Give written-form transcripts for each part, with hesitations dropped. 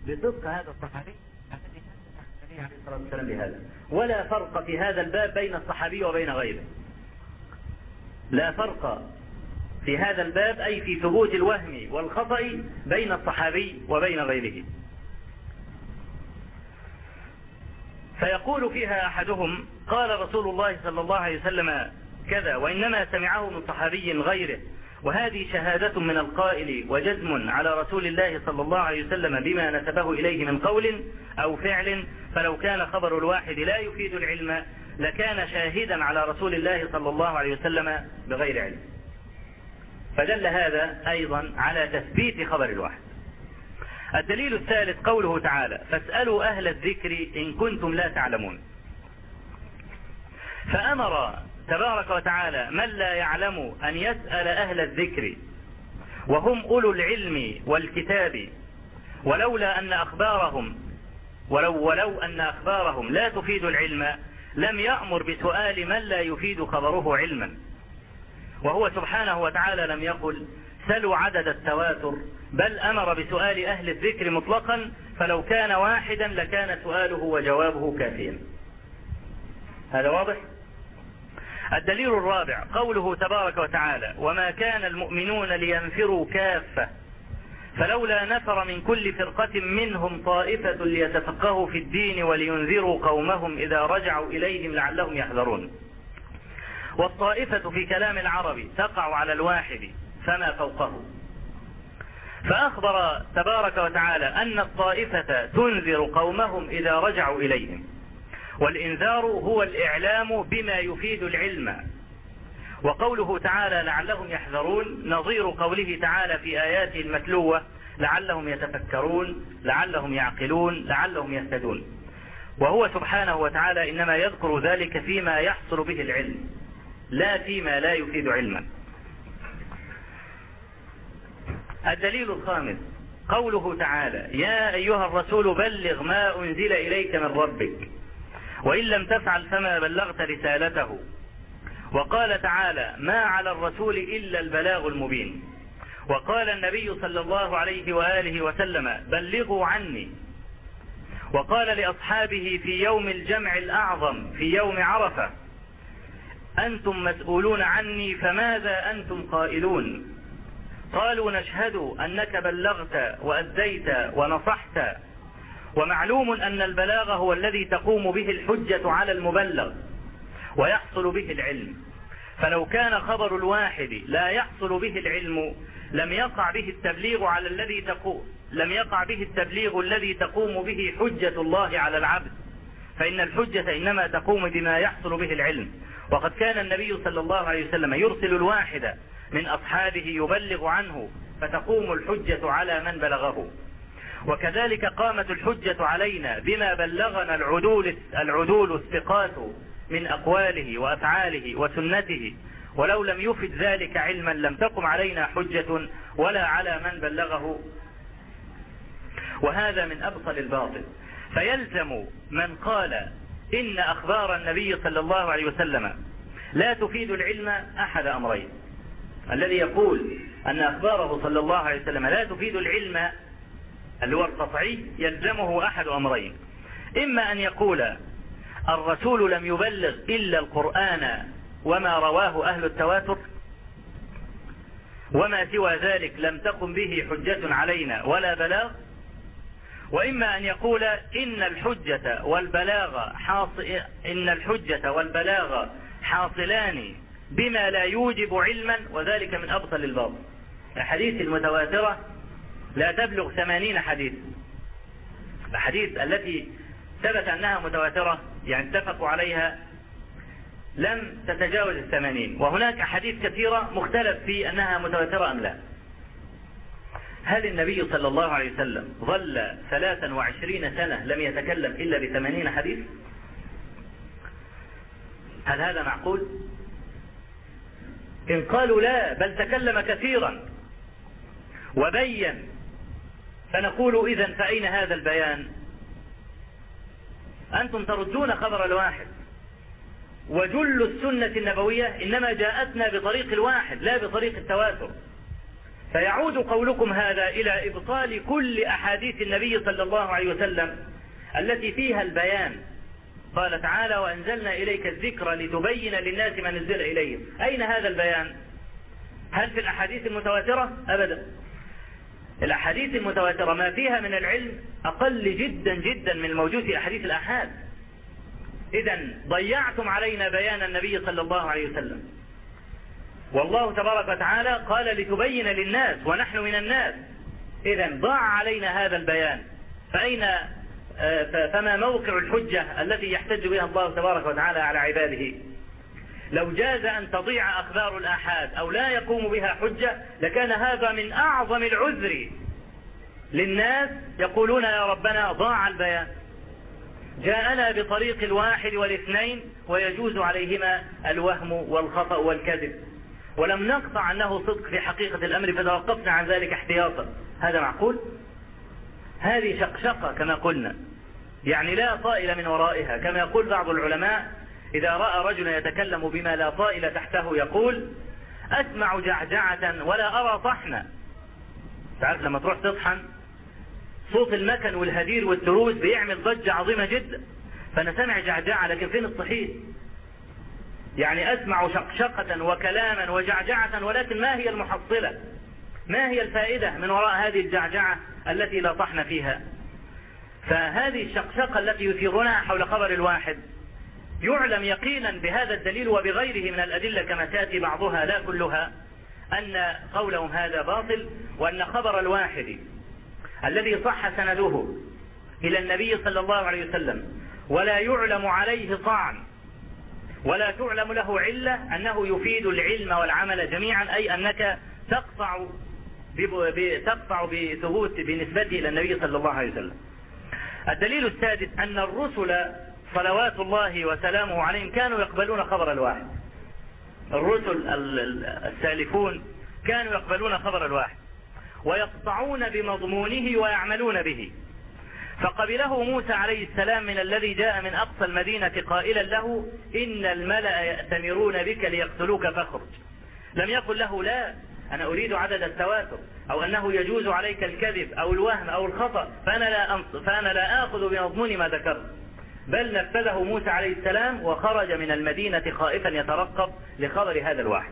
بصدق هذا الصحابي الذي حدث عن النبي عليه الصلاة والسلام بهذا. ولا فرق في هذا الباب بين الصحابي وبين غيره، لا فرق في هذا الباب أي في ثبوت الوهم والخطأ بين الصحابي وبين غيره. فيقول فيها أحدهم قال رسول الله صلى الله عليه وسلم كذا، وإنما سمعه من صحابي غيره، وهذه شهادة من القائل وجزم على رسول الله صلى الله عليه وسلم بما نسبه إليه من قول أو فعل، فلو كان خبر الواحد لا يفيد العلم لكان شاهدا على رسول الله صلى الله عليه وسلم بغير علم. فدل هذا أيضا على تثبيت خبر الواحد. الدليل الثالث قوله تعالى فاسألوا أهل الذكر إن كنتم لا تعلمون. فأمر تبارك وتعالى من لا يعلم أن يسأل أهل الذكر وهم أولو العلم والكتاب، ولو أن أخبارهم لا تفيد العلم لم يأمر بسؤال من لا يفيد خبره علما. وهو سبحانه وتعالى لم يقل سلوا عدد التواتر، بل أمر بسؤال أهل الذكر مطلقا، فلو كان واحدا لكان سؤاله وجوابه كافيا. هذا واضح؟ الدليل الرابع قوله تبارك وتعالى وما كان المؤمنون لينفروا كافة فلولا نفر من كل فرقة منهم طائفة ليتفقهوا في الدين ولينذروا قومهم إذا رجعوا إليهم لعلهم يحذرون. والطائفة في كلام العرب تقع على الواحد فما فوقه، فأخبر تبارك وتعالى أن الطائفة تنذر قومهم إذا رجعوا إليهم، والإنذار هو الإعلام بما يفيد العلم. وقوله تعالى لعلهم يحذرون نظير قوله تعالى في آياته المتلوة لعلهم يتفكرون، لعلهم يعقلون، لعلهم يهتدون. وهو سبحانه وتعالى إنما يذكر ذلك فيما يحصل به العلم لا فيما لا يفيد علما. الدليل الخامس قوله تعالى يا أيها الرسول بلغ ما أنزل إليك من ربك وإن لم تفعل فما بلغت رسالته. وقال تعالى ما على الرسول إلا البلاغ المبين. وقال النبي صلى الله عليه وآله وسلم بلغوا عني. وقال لأصحابه في يوم الجمع الأعظم في يوم عرفة أنتم مسؤولون عني فماذا أنتم قائلون؟ قالوا نشهد أنك بلغت وأديت ونصحت. ومعلوم أن البلاغ هو الذي تقوم به الحجة على المبلغ ويحصل به العلم، فلو كان خبر الواحد لا يحصل به العلم لم يقع به التبليغ الذي تقوم به حجة الله على العبد، فإن الحجة إنما تقوم بما يحصل به العلم. وقد كان النبي صلى الله عليه وسلم يرسل الواحد من أصحابه يبلغ عنه فتقوم الحجة على من بلغه. وكذلك قامت الحجة علينا بما بلغنا العدول الثقات من أقواله وأفعاله وسنته، ولو لم يفد ذلك علما لم تقم علينا حجة ولا على من بلغه. وهذا من أبطل الباطل. فيلزم من قال إن أخبار النبي صلى الله عليه وسلم لا تفيد العلم أحد أمرين. الذي يقول أن أخباره صلى الله عليه وسلم لا تفيد العلم اللي هو القطعي يلزمه أحد أمرين: إما أن يقول الرسول لم يبلغ إلا القرآن وما رواه أهل التواتر، وما سوى ذلك لم تقم به حجة علينا ولا بلاغ. وإما أن يقول إن الحجة والبلاغ حاصلان بما لا يوجب علما، وذلك من أبطل الباطل. الحديث المتواترة لا تبلغ 80 حديث. الحديث التي ثبت أنها متواترة يعني اتفقوا عليها لم تتجاوز 80، وهناك حديث كثيرة مختلف في أنها متواترة أم لا. هل النبي صلى الله عليه وسلم ظل 23 سنة لم يتكلم إلا ب80 حديث؟ هل هذا معقول؟ إن قالوا لا بل تكلم كثيرا وبين، فنقول إذن فأين هذا البيان؟ أنتم تردون خبر الواحد، وجل السنة النبوية إنما جاءتنا بطريق الواحد لا بطريق التواتر. فيعود قولكم هذا إلى إبطال كل أحاديث النبي صلى الله عليه وسلم التي فيها البيان. قال تعالى: وأنزلنا إليك الذكر لتبين للناس ما نزل إليهم. أين هذا البيان؟ هل في الأحاديث المتواترة؟ أبدا. الأحاديث المتواترة ما فيها من العلم أقل جدا جدا من الموجود في أحاديث الآحاد. إذن ضيعتم علينا بيان النبي صلى الله عليه وسلم، والله تبارك وتعالى قال لتبين للناس ونحن من الناس. إذن ضاع علينا هذا البيان، فما موقع الحجة التي يحتج بها الله تبارك وتعالى على عباده؟ لو جاز أن تضيع أخبار الآحاد أو لا يقوم بها حجة لكان هذا من أعظم العذر للناس، يقولون يا ربنا ضاع البيان، جاءنا بطريق الواحد والاثنين ويجوز عليهما الوهم والخطأ والكذب، ولم نقطع أنه صدق في حقيقة الأمر فتوقفنا عن ذلك احتياطا. هذا معقول؟ هذه شقشقة كما قلنا، يعني لا طائل من ورائها. كما يقول بعض العلماء: إذا رأى رجلا يتكلم بما لا طائل تحته يقول: أسمع جعجعة ولا أرى طحنا. تعرف لما تروح تطحن صوت المكن والهدير والتروس بيعمل ضجة عظيمة جدا، فأنا سمع جعجعة لكن فين الصحيح؟ يعني أسمع شقشقة وكلاما وجعجعة، ولكن ما هي المحصلة؟ ما هي الفائدة من وراء هذه الجعجعة التي لا طحن فيها؟ فهذه الشقشقة التي يثيرونها حول خبر الواحد يعلم يقينا بهذا الدليل وبغيره من الأدلة كما تأتي بعضها لا كلها أن قولهم هذا باطل، وأن خبر الواحد الذي صح سنده إلى النبي صلى الله عليه وسلم ولا يعلم عليه طعن ولا تعلم له علة أنه يفيد العلم والعمل جميعا، أي أنك تقطع بثبوت بنسبته إلى النبي صلى الله عليه وسلم. الدليل السادس أن الرسل صلوات الله وسلامه عليهم كانوا يقبلون خبر الواحد. الرسل السالفون كانوا يقبلون خبر الواحد ويقطعون بمضمونه ويعملون به. فقبله موسى عليه السلام من الذي جاء من أقصى المدينة قائلا له: إن الملأ يأتمرون بك ليقتلوك فاخرج. لم يقل له: لا، أنا أريد عدد التواتر، أو أنه يجوز عليك الكذب أو الوهم أو الخطأ فأنا لا آخذ بمضمون ما ذكرت، بل نفذه موسى عليه السلام وخرج من المدينة خائفا يترقب لخبر هذا الواحد،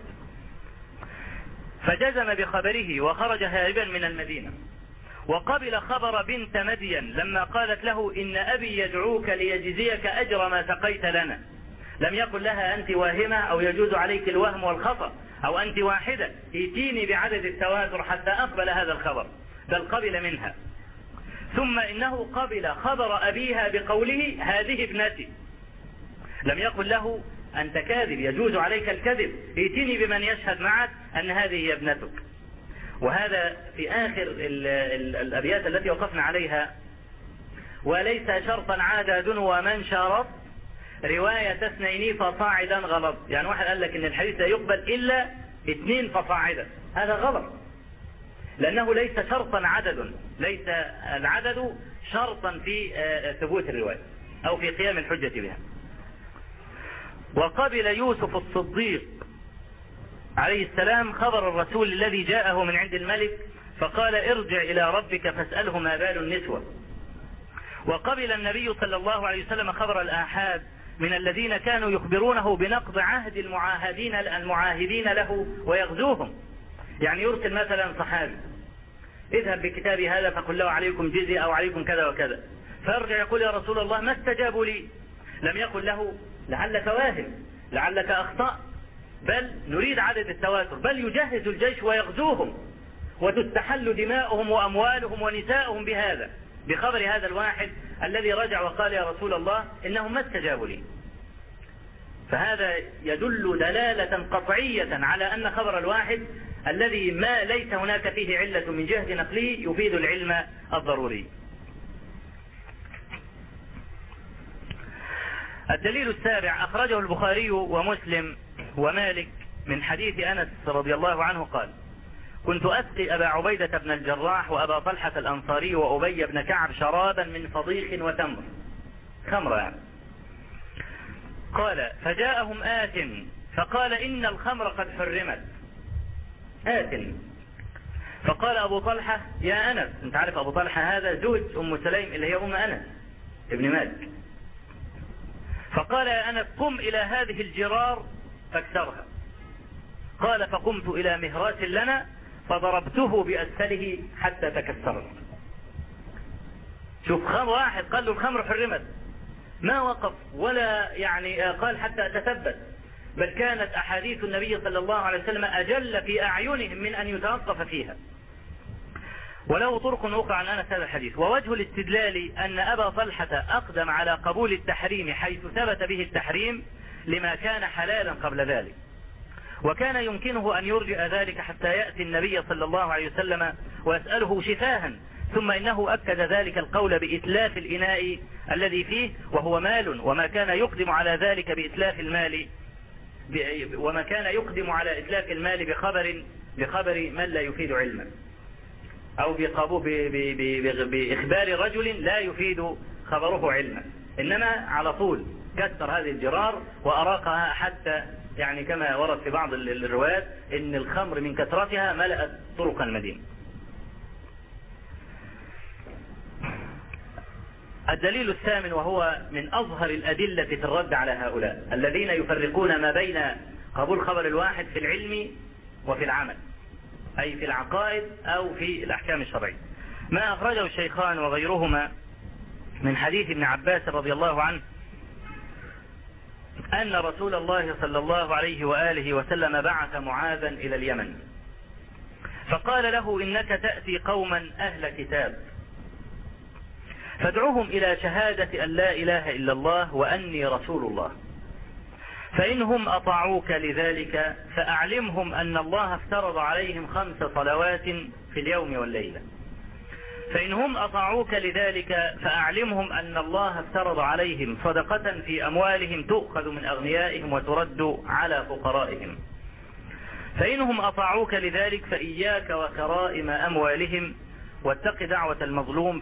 فجزم بخبره وخرج هاربا من المدينة. وقبل خبر بنت مدين لما قالت له: إن أبي يدعوك ليجزيك أجر ما سقيت لنا. لم يقل لها: أنت واهمة أو يجوز عليك الوهم والخطأ أو أنت واحدة، ائتيني بعدد التواتر حتى أقبل هذا الخبر، بل قبل منها. ثم إنه قبل خبر أبيها بقوله: هذه ابنتي. لم يقل له: أنت كاذب يجوز عليك الكذب، ائتني بمن يشهد معك أن هذه هي ابنتك. وهذا في آخر الأبيات التي وقفنا عليها: وليس شرطا عدد ومن شرط رواية اثنين فصاعدا غلط. يعني واحد قال لك إن الحديث لا يقبل إلا 2 فصاعدا، هذا غلط، لأنه ليس شرطا عدد، ليس العدد شرطا في ثبوت الرواية أو في قيام الحجة بها. وقبل يوسف الصديق عليه السلام خبر الرسول الذي جاءه من عند الملك فقال: ارجع إلى ربك فاسأله ما بال النسوة. وقبل النبي صلى الله عليه وسلم خبر الآحاد من الذين كانوا يخبرونه بنقض عهد المعاهدين له ويغزوهم. يعني يرسل مثلا صحابي: اذهب بكتابي هذا فقل له عليكم جزية أو عليكم كذا وكذا، فيرجع يقول: يا رسول الله ما استجابوا لي. لم يقل له: لعلك واهم، لعلك أخطأ، بل نريد عدد التواتر، بل يجهز الجيش ويغزوهم وتستحل دماؤهم وأموالهم ونساؤهم بخبر هذا الواحد الذي رجع وقال: يا رسول الله إنهم ما استجابوا لي. فهذا يدل دلالة قطعية على أن خبر الواحد الذي ما ليس هناك فيه علة من جهة نقله يفيد العلم الضروري. الدليل السابع أخرجه البخاري ومسلم ومالك من حديث أنس رضي الله عنه قال: كنت أسقي أبا عبيدة بن الجراح وأبا طلحة الأنصاري وأبي بن كعب شرابا من فضيخ وتمر، خمرة يعني. قال: فجاءهم آت فقال: إن الخمر قد حرمت. آت فقال أبو طلحة يا أنس، أنت عارف أبو طلحة هذا زوج أم سليم اللي هي أم أنس ابن مالك، فقال يا أنس قم إلى هذه الجرار فاكسرها. قال فقمت إلى مهراس لنا فضربته بأسفله حتى تكسرت. شوف خمر واحد قال له الخمر حرمت، ما وقف ولا يعني قال حتى أتثبت، بل كانت أحاديث النبي صلى الله عليه وسلم أجل في أعينهم من أن يتوقف فيها. وله طرق أخرى عن أنس هذا الحديث. ووجه الاستدلال أن أبا طلحة أقدم على قبول التحريم حيث ثبت به التحريم لما كان حلالا قبل ذلك، وكان يمكنه أن يرجئ ذلك حتى يأتي النبي صلى الله عليه وسلم ويسأله شفاها، ثم إنه أكد ذلك القول بإتلاف الإناء الذي فيه وهو مال، وما كان يقدم على ذلك بإتلاف المال وما كان يقدم على إتلاف المال بخبر من لا يفيد علما، أو بإخبار رجل لا يفيد خبره علما، إنما على طول كسر هذه الجرار وأراقها حتى يعني كما ورد في بعض الروايات إن الخمر من كثرتها ملأت طرق المدينة. الدليل الثامن وهو من أظهر الأدلة في الرد على هؤلاء الذين يفرقون ما بين قبول خبر الواحد في العلم وفي العمل، أي في العقائد أو في الأحكام الشرعية، ما أخرجه الشيخان وغيرهما من حديث ابن عباس رضي الله عنه أن رسول الله صلى الله عليه وآله وسلم بعث معاذا إلى اليمن فقال له إنك تأتي قوما أهل كتاب فادعوهم إلى شهادة أن لا إله إلا الله وأني رسول الله، فإنهم أطاعوك لذلك فأعلمهم أن الله افترض عليهم 5 صلوات في اليوم والليلة، فإنهم أطاعوك لذلك فأعلمهم أن الله افترض عليهم صدقة في أموالهم تؤخذ من أغنيائهم وترد على فقرائهم، فإنهم أطاعوك لذلك فإياك وكرائم أموالهم واتق دعوة المظلوم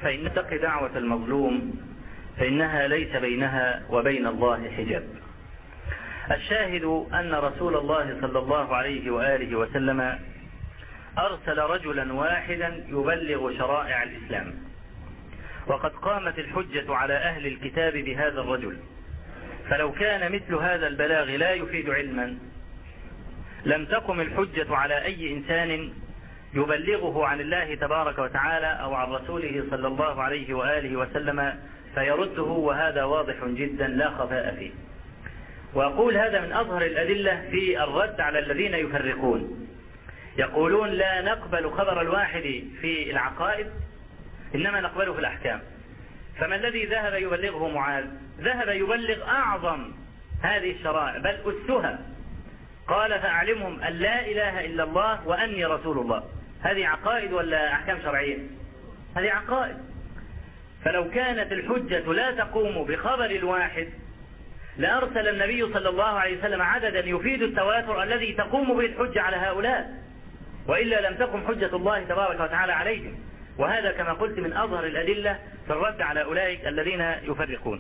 فإنها ليس بينها وبين الله حجاب. الشاهد أن رسول الله صلى الله عليه وآله وسلم أرسل رجلا واحدا يبلغ شرائع الإسلام، وقد قامت الحجة على أهل الكتاب بهذا الرجل، فلو كان مثل هذا البلاغ لا يفيد علما لم تقم الحجة على أي إنسان يبلغه عن الله تبارك وتعالى أو عن رسوله صلى الله عليه وآله وسلم فيرده، وهذا واضح جدا لا خفاء فيه. وأقول هذا من أظهر الأدلة في الرد على الذين يفرقون، يقولون لا نقبل خبر الواحد في العقائد إنما نقبله في الأحكام. فما الذي ذهب يبلغه معاذ؟ ذهب يبلغ أعظم هذه الشرائع بل أسها، قال فأعلمهم أن لا إله إلا الله وأني رسول الله. هذه عقائد ولا أحكام شرعية؟ هذه عقائد. فلو كانت الحجة لا تقوم بخبر الواحد لأرسل النبي صلى الله عليه وسلم عددا يفيد التواتر الذي تقوم به الحجة على هؤلاء، وإلا لم تقم حجة الله تبارك وتعالى عليهم. وهذا كما قلت من أظهر الأدلة في الرد على أولئك الذين يفرقون.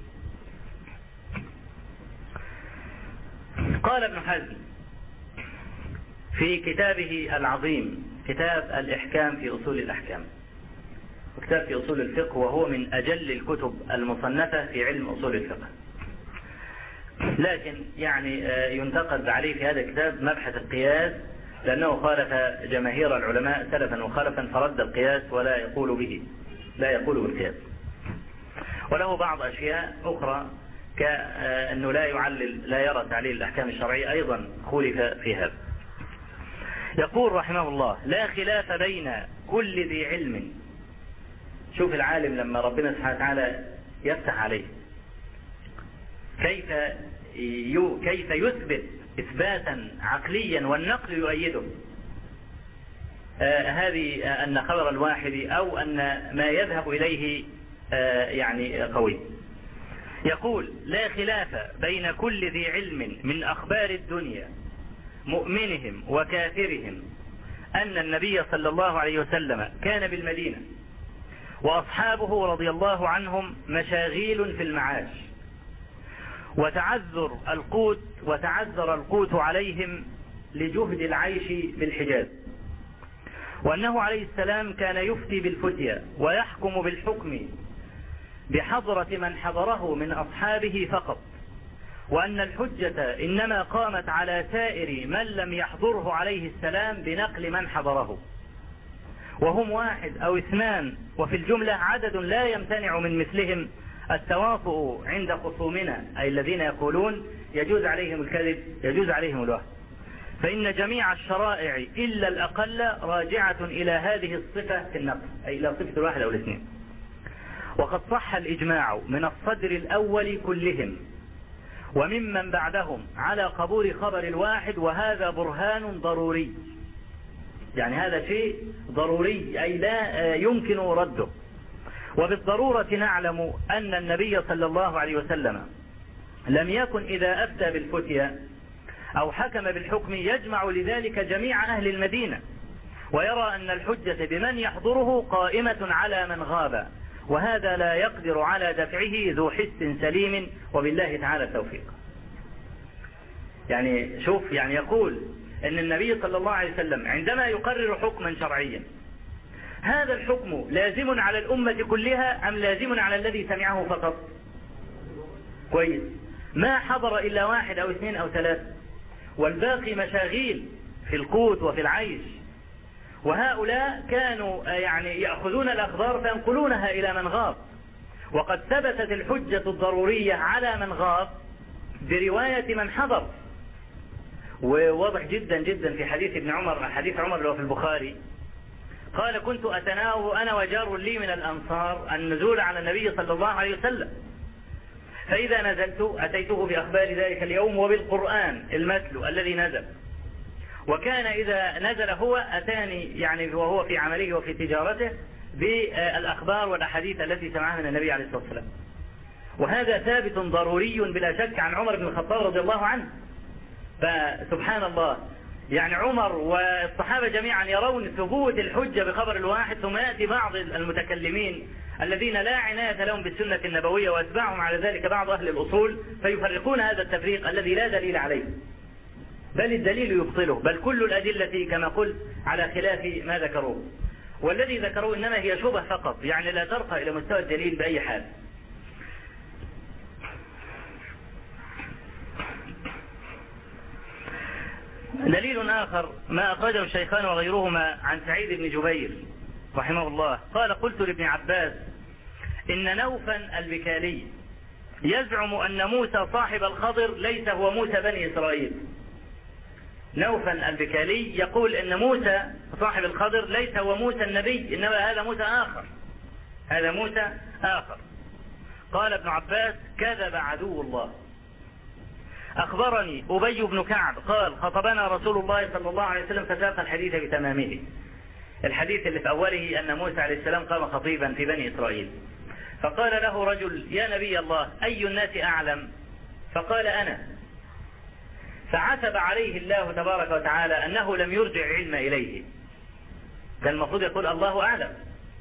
قال ابن حزم في كتابه العظيم كتاب الإحكام في أصول الأحكام، وكتاب في أصول الفقه، وهو من أجل الكتب المصنفة في علم أصول الفقه، لكن يعني ينتقد عليه في هذا الكتاب مبحث القياس لأنه خالف جماهير العلماء سلفا وخلفا فرد القياس ولا يقول به، لا يقول بالقياس. وله بعض أشياء أخرى كأنه لا يرى تعليل الأحكام الشرعية أيضا خولف في هذا. يقول رحمه الله لا خلاف بين كل ذي علم. شوف العالم لما ربنا سبحانه وتعالى يفتح عليه كيف يثبت إثباتا عقليا والنقل يؤيده هذه أن خبر الواحد أو أن ما يذهب إليه يعني قوي. يقول لا خلاف بين كل ذي علم من أخبار الدنيا مؤمنهم وكافرهم أن النبي صلى الله عليه وسلم كان بالمدينة وأصحابه رضي الله عنهم مشاغيل في المعاش وتعذر القوت عليهم لجهد العيش بالحجاز، وأنه عليه السلام كان يفتي بالفتيا ويحكم بالحكم بحضرة من حضره من أصحابه فقط، وأن الحجة إنما قامت على سائر من لم يحضره عليه السلام بنقل من حضره، وهم 1 أو 2، وفي الجملة عدد لا يمتنع من مثلهم التواطؤ عند خصومنا، أي الذين يقولون يجوز عليهم الكذب يجوز عليهم الوهم، فإن جميع الشرائع إلا الأقل راجعة إلى هذه الصفة في النقل، أي إلى صفة 1 أو 2. وقد صح الإجماع من الصدر الأول كلهم وممن بعدهم على قبول خبر الواحد، وهذا برهان ضروري، يعني هذا شيء ضروري أي لا يمكن رده. وبالضرورة نعلم أن النبي صلى الله عليه وسلم لم يكن إذا أفتى بالفتيا أو حكم بالحكم يجمع لذلك جميع أهل المدينة، ويرى أن الحجة بمن يحضره قائمة على من غاب، وهذا لا يقدر على دفعه ذو حس سليم، وبالله تعالى التوفيق. يعني شوف، يعني يقول أن النبي صلى الله عليه وسلم عندما يقرر حكما شرعيا هذا الحكم لازم على الأمة كلها أم لازم على الذي سمعه فقط؟ كويس، ما حضر إلا 1 أو 2 أو 3، والباقي مشاغيل في القوت وفي العيش، وهؤلاء كانوا يعني يأخذون الأخبار فينقلونها إلى من غاب، وقد ثبتت الحجة الضرورية على من غاب برواية من حضر. وواضح جدا جدا في حديث ابن عمر، حديث عمر اللي هو في البخاري، قال كنت أتناوب أنا وجار لي من الأنصار النزول على النبي صلى الله عليه وسلم، فإذا نزلت أتيته بأخبار ذلك اليوم وبالقرآن المتلو الذي نزل، وكان إذا نزل هو أتاني يعني وهو في عمله وفي تجارته بالأخبار والأحاديث التي سمعها من النبي عليه الصلاة والسلام. وهذا ثابت ضروري بلا شك عن عمر بن الخطاب رضي الله عنه. فسبحان الله، يعني عمر والصحابة جميعا يرون ثبوت الحجة بخبر الواحد، ثم يأتي بعض المتكلمين الذين لا عناية لهم بالسنة النبوية وأتباعهم على ذلك بعض أهل الأصول فيفرقون هذا التفريق الذي لا دليل عليه، بل الدليل يبطله، بل كل الأدلة كما قلت على خلاف ما ذكروه، والذي ذكروه إنما هي شبه فقط، يعني لا ترقى إلى مستوى الدليل بأي حال. دليل آخر ما أخرجه الشيخان وغيرهما عن سعيد بن جبير رحمه الله قال قلت لابن عباس إن نوفا البكالي يزعم أن موسى صاحب الخضر ليس هو موسى بني إسرائيل. نوفا البكالي يقول إن موسى صاحب الخضر ليس هو موسى النبي، إنما هذا موسى آخر، هذا موسى آخر. قال ابن عباس كذب عدو الله. أخبرني أبي بن كعب قال خطبنا رسول الله صلى الله عليه وسلم فساق الحديث بتمامه، الحديث اللي في أوله أن موسى عليه السلام قام خطيبا في بني إسرائيل، فقال له رجل يا نبي الله أي الناس أعلم؟ فقال أنا، فعتب عليه الله تبارك وتعالى أنه لم يرجع علم إليه، كان المفروض يقول الله أعلم.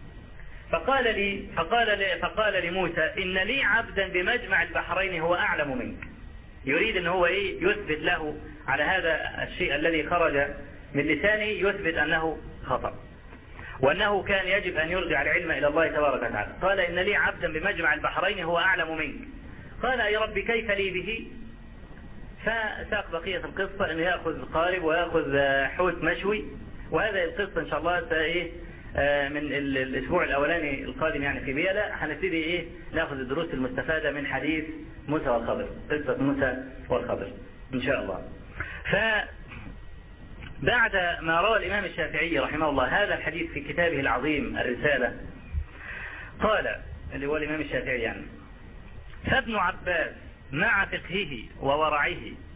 فقال لموسى إن لي عبدا بمجمع البحرين هو أعلم منك، يريد أن هو يثبت له على هذا الشيء الذي خرج من لسانه، يثبت أنه خطأ وأنه كان يجب أن يرجع العلم إلى الله تبارك وتعالى. قال إن لي عبدا بمجمع البحرين هو أعلم منك. قال يا رب كيف لي به؟ فساق بقية القصة أنه يأخذ قارب ويأخذ حوت مشوي، وهذا القصة إن شاء الله من الأسبوع الأولاني القادم يعني في بيلا هنبتدي نأخذ الدروس المستفادة من حديث موسى والخضر، قصة موسى والخضر إن شاء الله. فبعد ما روى الإمام الشافعي رحمه الله هذا الحديث في كتابه العظيم الرسالة، قال اللي هو الإمام الشافعي يعني فابن عباس مع فقهه وورعه،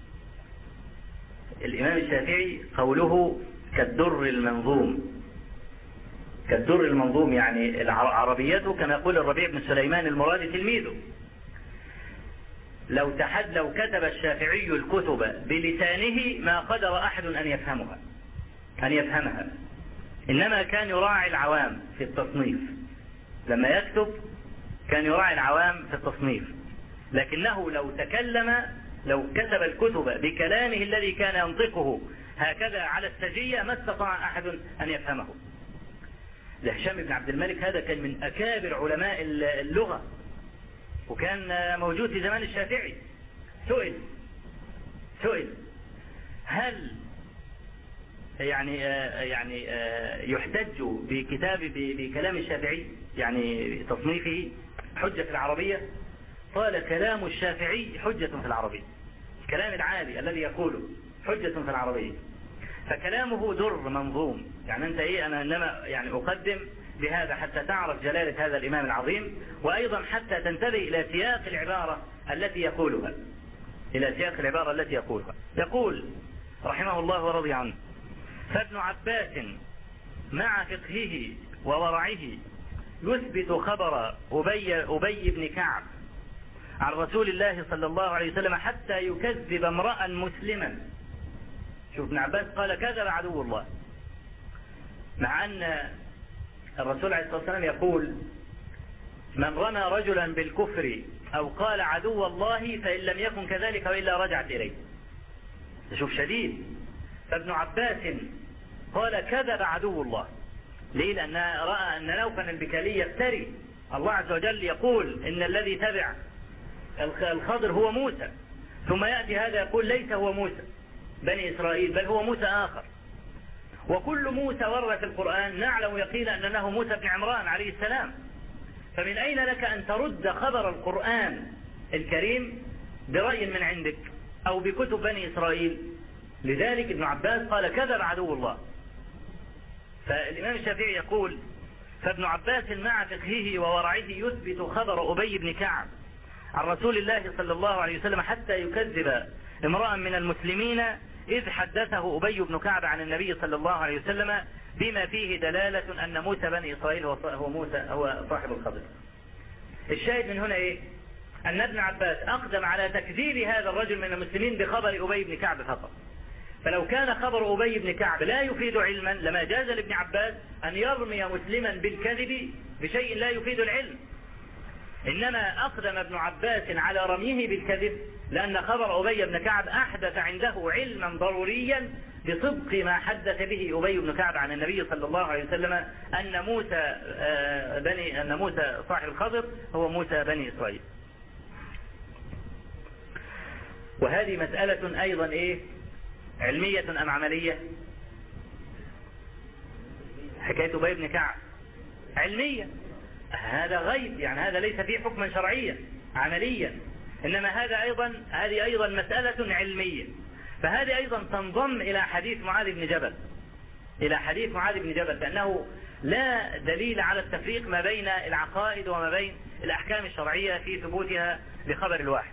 الإمام الشافعي قوله كالدر المنظوم، كالدر المنظوم يعني عربيته كما يقول الربيع بن سليمان المرادي تلميذه، لو كتب الشافعي الكتب بلسانه ما قدر أحد أن يفهمها، إنما كان يراعي العوام في التصنيف، لما يكتب كان يراعي العوام في التصنيف، لكنه لو كتب الكتب بكلامه الذي كان ينطقه هكذا على السجية ما استطاع أحد أن يفهمه، ده هشام بن عبد الملك هذا كان من أكابر علماء اللغة، وكان موجود في زمان الشافعي. سئل هل يعني يحتج بكلام الشافعي، يعني تصنيفه حجة في العربية؟ قال كلام الشافعي حجة في العربية، الكلام العالي الذي يقوله حجة في العربية، فكلامه در منظوم. يعني أنت أنا إنما يعني أقدم بهذا حتى تعرف جلالة هذا الإمام العظيم، وأيضا حتى تنتبه إلى سياق العبارة التي يقولها، يقول رحمه الله ورضي عنه: فابن عباس مع فقهه وورعه يثبت خبر أبي بن كعب عن رسول الله صلى الله عليه وسلم حتى يكذب امرأ مسلما. شوف ابن عباس قال كذب عدو الله، مع أن الرسول عليه الصلاة والسلام يقول: من رمى رجلا بالكفر أو قال عدو الله فإن لم يكن كذلك وإلا رجعت إليه. شوف شديد. فابن عباس قال كذب عدو الله. ليه؟ لأن رأى أن نوفل البكالي يفتري. الله عز وجل يقول إن الذي تبع الخضر هو موسى، ثم يأتي هذا يقول ليس هو موسى بني إسرائيل بل هو موسى آخر. وكل موسى ورد في القرآن نعلم يقينا أنه موسى بن عمران عليه السلام، فمن أين لك أن ترد خبر القرآن الكريم برأي من عندك أو بكتب بني إسرائيل؟ لذلك ابن عباس قال كذب عدو الله. فالإمام الشافعي يقول: فابن عباس مع فقهه وورعه يثبت خبر أبي بن كعب عن رسول الله صلى الله عليه وسلم حتى يكذب امرأ من المسلمين إذ حدثه أبي بن كعب عن النبي صلى الله عليه وسلم بما فيه دلالة أن موسى بني إسرائيل هو صاحب الخبر. الشاهد من هنا إيه؟ أن ابن عباس أقدم على تكذيب هذا الرجل من المسلمين بخبر أبي بن كعب فقط. فلو كان خبر أبي بن كعب لا يفيد علما لما جاز لابن عباس أن يرمي مسلما بالكذب بشيء لا يفيد العلم، إنما أقدم ابن عباس على رميه بالكذب لأن خبر أبي بن كعب أحدث عنده علما ضروريا بصدق ما حدث به أبي بن كعب عن النبي صلى الله عليه وسلم أن موسى صاحب الخضر هو موسى بني إسرائيل. وهذه مسألة أيضا إيه؟ علمية أم عملية؟ حكاية أبي بن كعب علمية، هذا غيب، يعني هذا ليس فيه حكما شرعيا عمليا، إنما هذه أيضا مسألة علمية. فهذه أيضا تنضم إلى حديث معاذ بن جبل، لأنه لا دليل على التفريق ما بين العقائد وما بين الأحكام الشرعية في ثبوتها بخبر الواحد.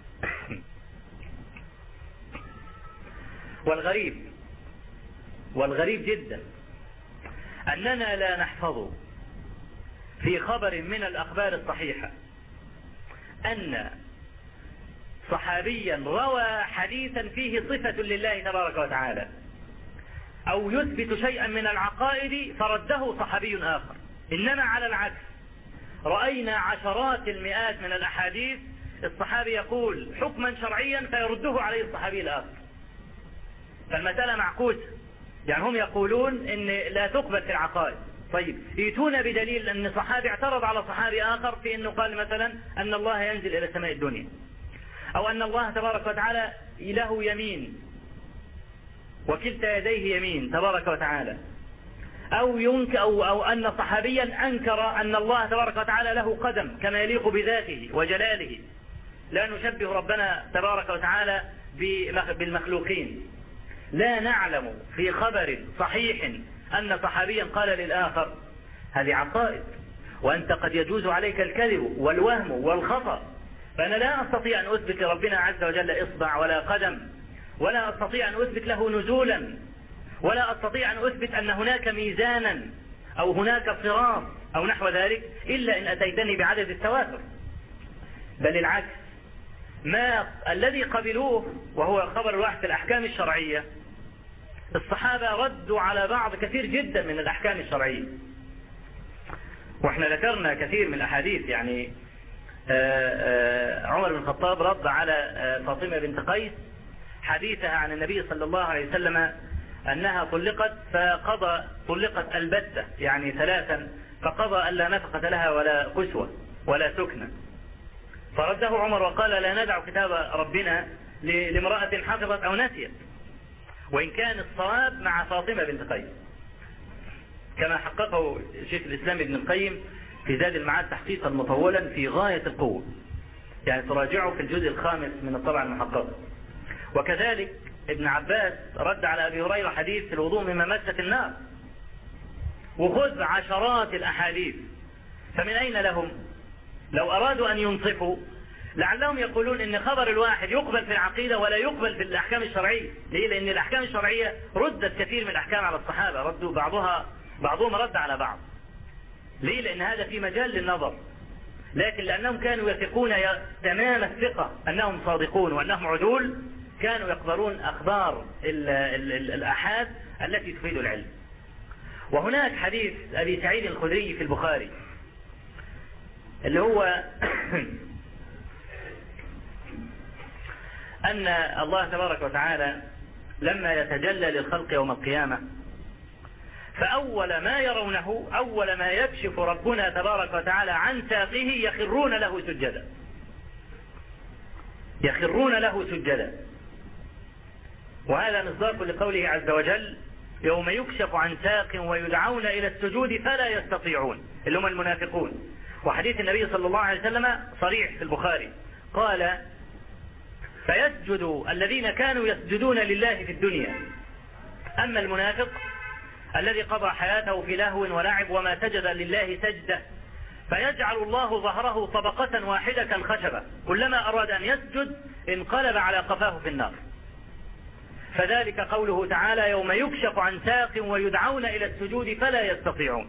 والغريب جدا أننا لا نحفظ في خبر من الأخبار الصحيحة أن صحابيا روى حديثا فيه صفة لله تبارك وتعالى أو يثبت شيئا من العقائد فرده صحابي آخر، إنما على العكس رأينا عشرات المئات من الأحاديث الصحابي يقول حكما شرعيا فيرده عليه الصحابي الآخر. فالمسألة معكوسة، يعني هم يقولون إن لا تقبل في العقائد، طيب يأتون بدليل أن صحابي اعترض على صحابي آخر في أنه قال مثلا أن الله ينزل إلى سماء الدنيا، أو أن الله تبارك وتعالى له يمين وكلتا يديه يمين تبارك وتعالى، أو أن صحابيا أنكر أن الله تبارك وتعالى له قدم كما يليق بذاته وجلاله، لا نشبه ربنا تبارك وتعالى بالمخلوقين. لا نعلم في خبر صحيح أن صحابيا قال للآخر هذه عقائد، وأنت قد يجوز عليك الكذب والوهم والخطأ، فأنا لا أستطيع أن أثبت لربنا عز وجل إصبع ولا قدم، ولا أستطيع أن أثبت له نزولا، ولا أستطيع أن أثبت أن هناك ميزانا أو هناك صراط أو نحو ذلك إلا إن أتيتني بعدد التواتر. بل العكس، ما الذي قبلوه وهو خبر الواحد في الأحكام الشرعية، الصحابة ردوا على بعض كثير جدا من الأحكام الشرعية. وإحنا ذكرنا كثير من الأحاديث، يعني عمر بن الخطاب رد على فاطمة بنت قيس حديثها عن النبي صلى الله عليه وسلم أنها طلقت البتة يعني 3 فقضى ألا نفقة لها ولا كسوة ولا سكنة. فرده عمر وقال لا ندع كتاب ربنا لامرأة حفظت أو نسيت، وإن كان الصواب مع فاطمة بنت قيس كما حققه شيخ الإسلام ابن القيم في زاد المعاد تحقيقا مطولا في غاية القوة، يعني تراجعه في الجزء 5 من الطبعة المحققة. وكذلك ابن عباس رد على أبي هريرة حديث في الوضوء مما مست النار، وخذ عشرات الأحاديث. فمن أين لهم؟ لو أرادوا أن ينصفوا لعلهم يقولون إن خبر الواحد يقبل في العقيدة ولا يقبل في الأحكام الشرعية. ليه؟ لأن الأحكام الشرعية ردت كثير من الأحكام على الصحابة، ردوا بعضهم رد على بعض. ليه؟ لأن هذا في مجال للنظر، لكن لأنهم كانوا يثقون تمام الثقة أنهم صادقون وأنهم عدول، كانوا يقبلون أخبار الأحاد التي تفيد العلم. وهناك حديث أبي سعيد الخدري في البخاري اللي هو أن الله تبارك وتعالى لما يتجلى للخلق يوم القيامة فأول ما يرونه أول ما يكشف ربنا تبارك وتعالى عن ساقه يخرون له سجدا. وهذا مصداق لقوله عز وجل يوم يكشف عن ساق ويدعون إلى السجود فلا يستطيعون، اللي هم المنافقون. وحديث النبي صلى الله عليه وسلم صريح في البخاري قال فيسجد الذين كانوا يسجدون لله في الدنيا، أما المنافق الذي قضى حياته في لهو ولعب وما سجد لله سجدة فيجعل الله ظهره طبقة واحدة كالخشبة، كلما أراد أن يسجد انقلب على قفاه في النار. فذلك قوله تعالى يوم يكشف عن ساق ويدعون إلى السجود فلا يستطيعون.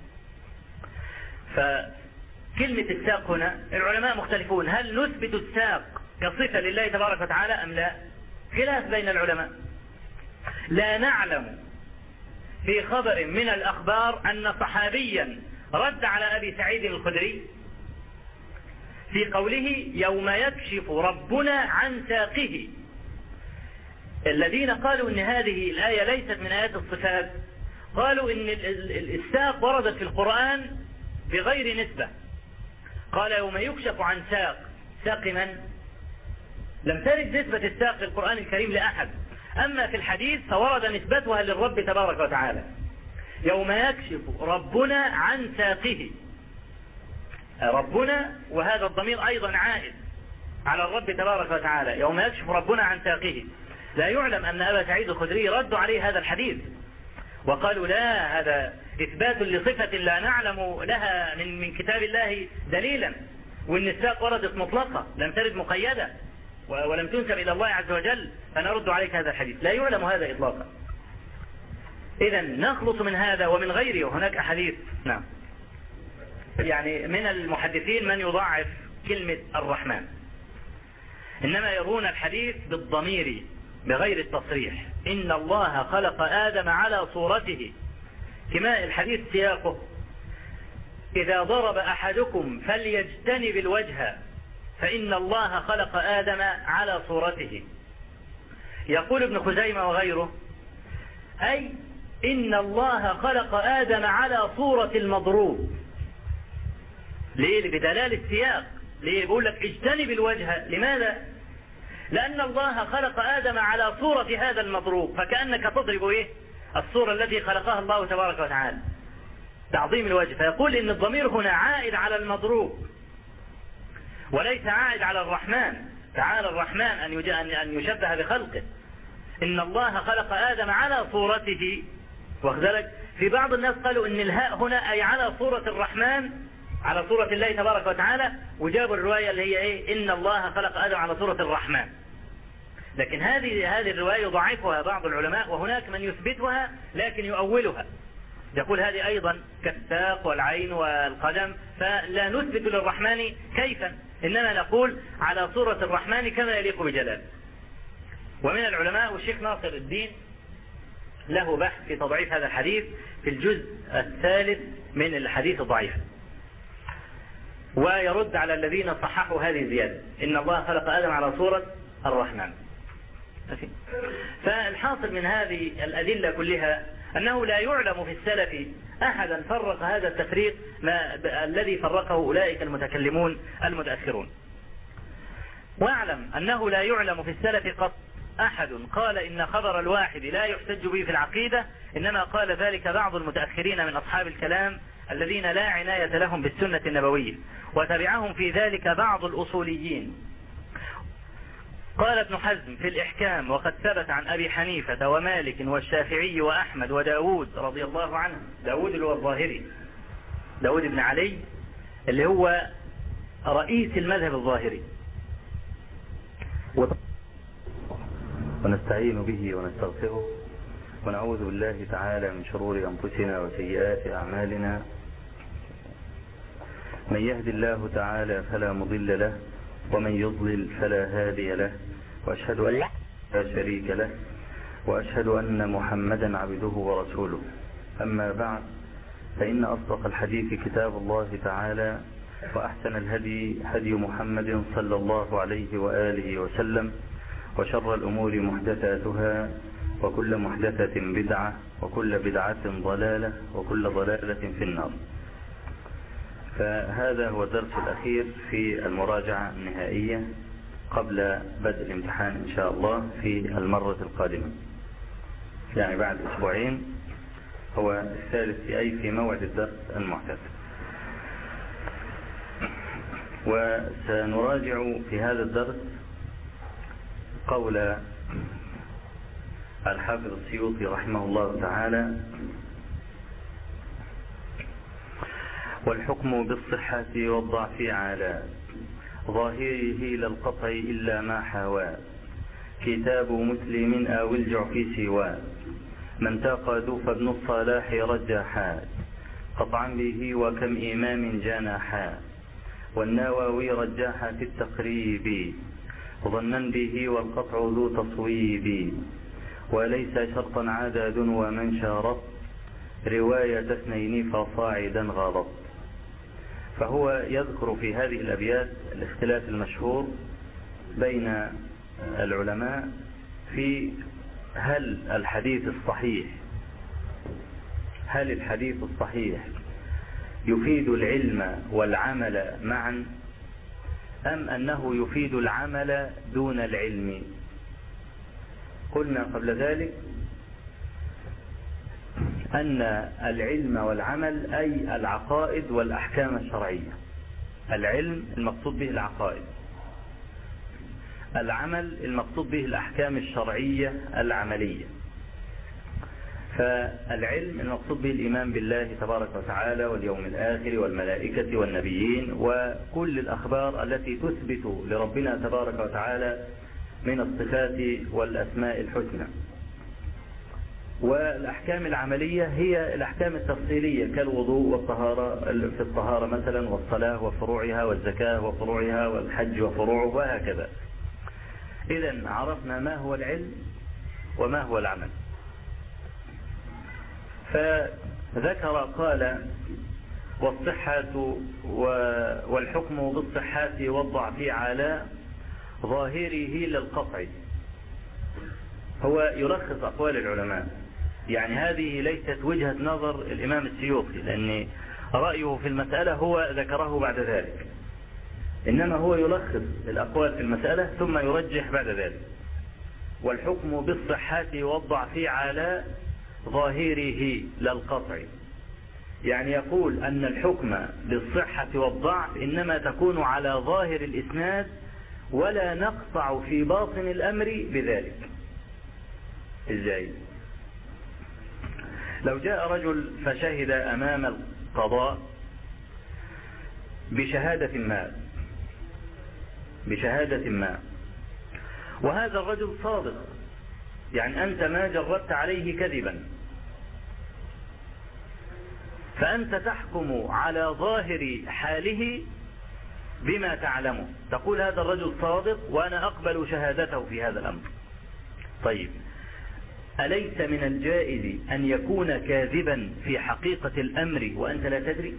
فكلمة الساق هنا العلماء مختلفون، هل نثبت الساق كصفة لله تبارك وتعالى أم لا؟ خلاف بين العلماء. لا نعلم في خبر من الأخبار أن صحابيا رد على أبي سعيد الخدري في قوله يوم يكشف ربنا عن ساقه. الذين قالوا ان هذه الآية ليست من آيات الصفات قالوا ان الساق وردت في القرآن بغير نسبة. قال يوم يكشف عن ساق من؟ لم ترد نسبة الساق في القرآن الكريم لأحد، أما في الحديث فورد نسبتها للرب تبارك وتعالى يوم يكشف ربنا عن ساقه. ربنا وهذا الضمير أيضا عائد على الرب تبارك وتعالى، يوم يكشف ربنا عن ساقه. لا يعلم أن أبا سعيد الخدري ردوا عليه هذا الحديث وقالوا لا، هذا إثبات لصفة لا نعلم لها من كتاب الله دليلا، وإن الساق وردت مطلقة لم ترد مقيدة ولم تنسب إلى الله عز وجل، فنرد عليك هذا الحديث. لا يعلم هذا إطلاقا. إذن نخلص من هذا ومن غيره. وهناك أحاديث نعم يعني من المحدثين من يضاعف كلمة الرحمن، إنما يرون الحديث بالضمير بغير التصريح. إن الله خلق آدم على صورته، كما الحديث سياقه إذا ضرب أحدكم فليجتنب الوجه فإن الله خلق آدم على صورته. يقول ابن خزيمة وغيره أي إن الله خلق آدم على صورة المضروب. ليه؟ بدلالة السياق. ليه بيقول لك اجتنب الوجه؟ لماذا؟ لأن الله خلق آدم على صورة هذا المضروب، فكأنك تضرب إيه؟ الصورة التي خلقها الله تبارك وتعالى، تعظيم الوجه. فيقول إن الضمير هنا عائد على المضروب وليس عائد على الرحمن. تعالى الرحمن أن يشبه بخلقه. إن الله خلق آدم على صورته. وكذلك في بعض الناس قالوا إن الهاء هنا أي على صورة الرحمن، على صورة الله تبارك وتعالى، وجابوا الرواية اللي هي إيه؟ إن الله خلق آدم على صورة الرحمن. لكن هذه الرواية يضعفها بعض العلماء، وهناك من يثبتها لكن يؤولها، يقول هذه أيضا كالساق والعين والقدم، فلا نثبت للرحمن كيفا، إنما نقول على صورة الرحمن كما يليق بجلاله. ومن العلماء والشيخ ناصر الدين له بحث في تضعيف هذا الحديث في الجزء 3 من الحديث الضعيف، ويرد على الذين صححوا هذه الزيادة إن الله خلق آدم على صورة الرحمن. فالحاصل من هذه الأدلة كلها أنه لا يعلم في السلف أحدا فرق هذا التفريق الذي فرقه أولئك المتكلمون المتأخرون. واعلم أنه لا يعلم في السلف قط أحد قال إن خبر الواحد لا يحتج به في العقيدة، إنما قال ذلك بعض المتأخرين من أصحاب الكلام الذين لا عناية لهم بالسنة النبوية، وتبعهم في ذلك بعض الأصوليين. قال ابن حزم في الإحكام: وقد ثبت عن أبي حنيفة ومالك والشافعي وأحمد وداود رضي الله عنه، داود اللي هو الظاهري، داود بن علي اللي هو رئيس المذهب الظاهري، ونستعين به ونستغفره ونعوذ بالله تعالى من شرور أنفسنا وسيئات أعمالنا. من يهد الله تعالى فلا مضل له، ومن يضلل فلا هادي له، وأشهد أن لا شريك له، وأشهد أن محمدا عبده ورسوله. أما بعد، فإن أصدق الحديث كتاب الله تعالى، وأحسن الهدي هدي محمد صلى الله عليه وآله وسلم، وشر الأمور محدثاتها، وكل محدثة بدعة، وكل بدعة ضلالة، وكل ضلالة في النار. فهذا هو الدرس الأخير في المراجعة النهائية قبل بدء الامتحان إن شاء الله في المرة القادمة، يعني بعد أسبوعين، هو الثالث في موعد الدرس المعتاد. وسنراجع في هذا الدرس قول الحافظ السيوطي رحمه الله تعالى: والحكم بالصحة والضعف على ظاهره للقطع إلا ما حوى، كتاب مسلم أو الجعف سوى، من تقد فابن الصلاح رجحا، قطعا به وكم إمام جنحا، والنووي رجح في التقريب، ظنا به والقطع ذو تصويب، وليس شرطا عدد ومن شرط، رواية اثنين فصاعدا غلط. فهو يذكر في هذه الأبيات الاختلاف المشهور بين العلماء في هل الحديث الصحيح يفيد العلم والعمل معا، أم أنه يفيد العمل دون العلم. قلنا قبل ذلك أن العلم والعمل أي العقائد والأحكام الشرعية. العلم المقصود به العقائد، العمل المقصود به الأحكام الشرعية العملية. فالعلم المقصود به الإيمان بالله تبارك وتعالى واليوم الآخر والملائكة والنبيين وكل الأخبار التي تثبت لربنا تبارك وتعالى من الصفات والأسماء الحسنى. والأحكام العملية هي الأحكام التفصيلية كالوضوء والطهارة، في الطهارة مثلا، والصلاة وفروعها، والزكاة وفروعها، والحج وفروعه، وهكذا. إذن عرفنا ما هو العلم وما هو العمل. فذكر قال: والصحة والحكم بالصحة والضعف على ظاهره للقطع. هو يلخص أقوال العلماء، يعني هذه ليست وجهة نظر الإمام السيوطي، لأن رأيه في المسألة هو ذكره بعد ذلك، إنما هو يلخص الأقوال في المسألة ثم يرجح بعد ذلك. والحكم بالصحة والضعف على ظاهره للقطع، يعني يقول أن الحكم بالصحة والضعف إنما تكون على ظاهر الإسناد، ولا نقطع في باطن الأمر بذلك. إزاي؟ لو جاء رجل فشهد أمام القضاء بشهادة ما، وهذا الرجل صادق، يعني أنت ما جربت عليه كذبا، فأنت تحكم على ظاهر حاله بما تعلمه، تقول هذا الرجل صادق وأنا أقبل شهادته في هذا الأمر. طيب، أليس من الجائز أن يكون كاذبا في حقيقة الأمر وأنت لا تدري؟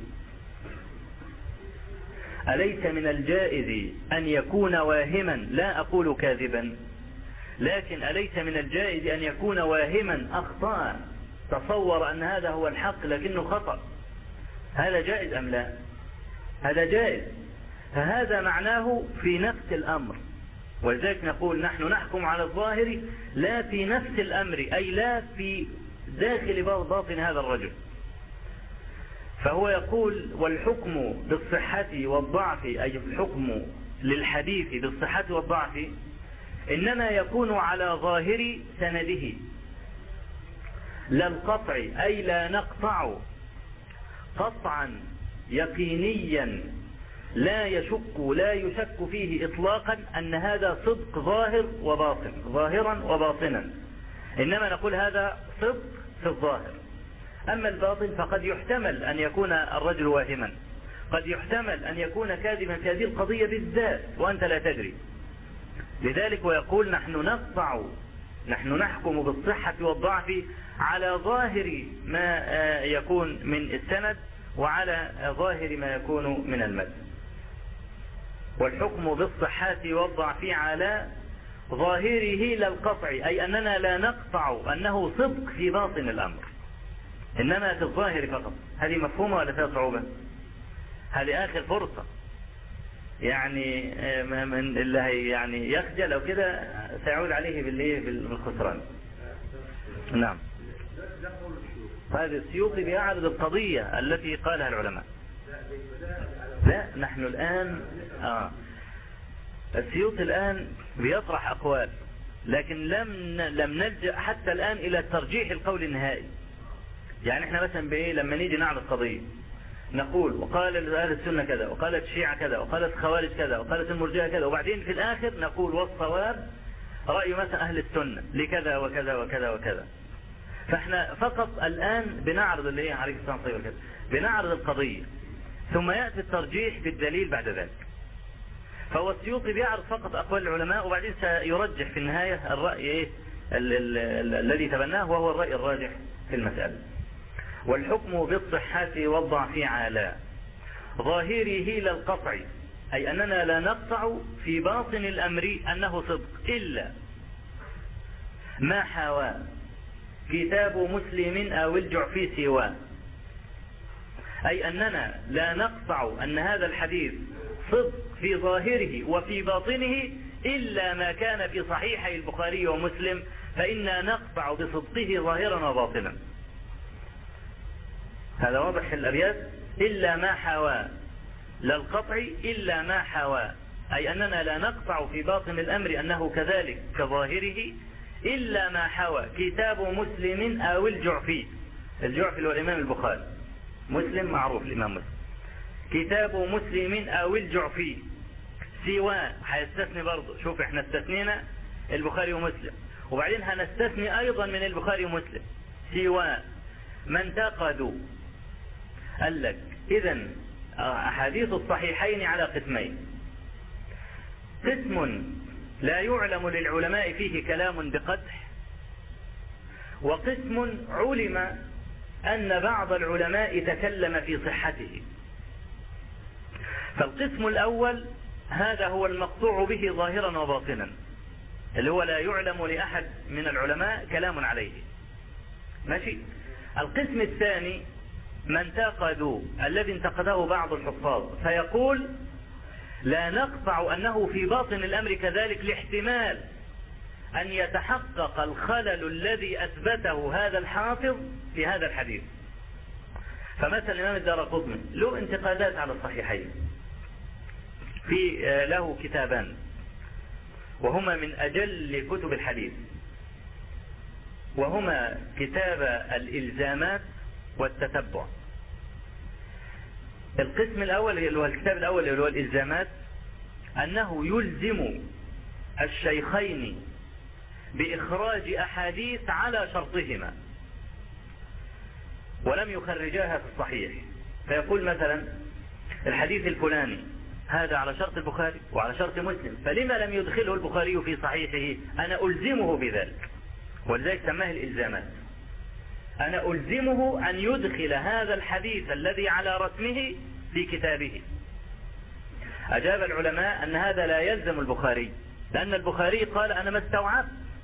أليس من الجائز أن يكون واهما، لا أقول كاذبا، لكن أليس من الجائز أن يكون واهما أخطأ تصور أن هذا هو الحق لكنه خطأ؟ هذا جائز أم لا؟ هذا جائز. فهذا معناه في نفس الأمر، ولذلك نقول نحن نحكم على الظاهر لا في نفس الأمر، أي لا في داخل باطن هذا الرجل. فهو يقول والحكم بالصحة والضعف، أي الحكم للحديث بالصحة والضعف إنما يكون على ظاهر سنده لا القطع، أي لا نقطع قطعا يقينيا لا يشك فيه إطلاقا أن هذا صدق ظاهر وباطن، ظاهرا وباطنا، إنما نقول هذا صدق في الظاهر. أما الباطن فقد يحتمل أن يكون الرجل واهما، قد يحتمل أن يكون كاذبا في هذه القضية بالذات وأنت لا تدري. لذلك ويقول نحن نحكم بالصحة والضعف على ظاهر ما يكون من السند وعلى ظاهر ما يكون من المتن. والحكم بالصحة والضعف على ظاهره لا القطع، أي أننا لا نقطع أنه صدق في باطن الأمر، إنما في الظاهر فقط. هذه مفهومة ولا فيها صعوبة؟ هذه آخر فرصة، يعني من اللي يعني يخجل أو كده سيعود عليه بالخسران. نعم. هذا السيوطي بيعرض القضية التي قالها العلماء. لا نحن الآن السيوطي الآن بيطرح أقوال، لكن لم نلجأ حتى الآن إلى ترجيح القول النهائي. يعني احنا مثلا بإيه لما نيجي نعرض قضية نقول وقال أهل السنة كذا، وقالت الشيعة كذا، وقالت الخوارج كذا، وقالت المرجئة كذا، وبعدين في الآخر نقول والصواب رأي مثلا أهل السنة لكذا وكذا وكذا وكذا. فاحنا فقط الآن بنعرض اللي هي عليك السلام طيب كذا، بنعرض القضية ثم يأتي الترجيح بالدليل بعد ذلك. فهو السيوطي بيعرض فقط أقوال العلماء وبعدين سيرجح في النهاية الرأي الذي تبناه وهو الرأي الراجح في المسألة. والحكم بالصحة والضعف على ظاهره لا القطع، أي أننا لا نقطع في باطن الأمر أنه صدق إلا ما حوى كتاب مسلم أو الجعفي سواه، أي أننا لا نقطع أن هذا الحديث صدق في ظاهره وفي باطنه إلا ما كان في صحيحي البخاري ومسلم، فإنا نقطع بصدقه ظاهرا وباطنا. هذا واضح في الأبيات. إلا ما حوى لا القطع إلا ما حوى، أي أننا لا نقطع في باطن الأمر أنه كذلك كظاهره إلا ما حوى كتاب مسلم أو الجعفي. الجعفي هو الإمام البخاري، مسلم معروف الإمام مسلم. كتاب مسلم أو الجعفي سواه، هيستثني برضه. شوف احنا استثنينا البخاري ومسلم، وبعدين هنستثني أيضا من البخاري ومسلم سواه ما انتقدوا. قال لك إذن أحاديث الصحيحين على قسمين: قسم لا يعلم للعلماء فيه كلام بقدح، وقسم علم أن بعض العلماء تكلم في صحته. فالقسم الأول هذا هو المقطوع به ظاهرا وباطنا، اللي هو لا يعلم لأحد من العلماء كلام عليه. ماشي. القسم الثاني ما انتقدوا، الذي انتقده بعض الحفاظ، فيقول لا نقطع أنه في باطن الأمر كذلك لاحتمال أن يتحقق الخلل الذي أثبته هذا الحافظ في هذا الحديث. فمثلا الإمام الدارقطني له انتقادات على الصحيحين، في له كتابان وهما من أجل كتب الحديث، وهما كتاب الإلزامات والتتبع. القسم الأول اللي هو الكتاب الأول اللي هو الإلزامات، أنه يلزم الشيخين بإخراج أحاديث على شرطهما ولم يخرجاها في الصحيح. فيقول مثلا الحديث الفلاني هذا على شرط البخاري وعلى شرط مسلم، فلما لم يدخله البخاري في صحيحه؟ أنا ألزمه بذلك، ولذلك سماه الإلزامات. أنا ألزمه أن يدخل هذا الحديث الذي على رسمه في كتابه. أجاب العلماء أن هذا لا يلزم البخاري، لأن البخاري قال أنا ما استوعبت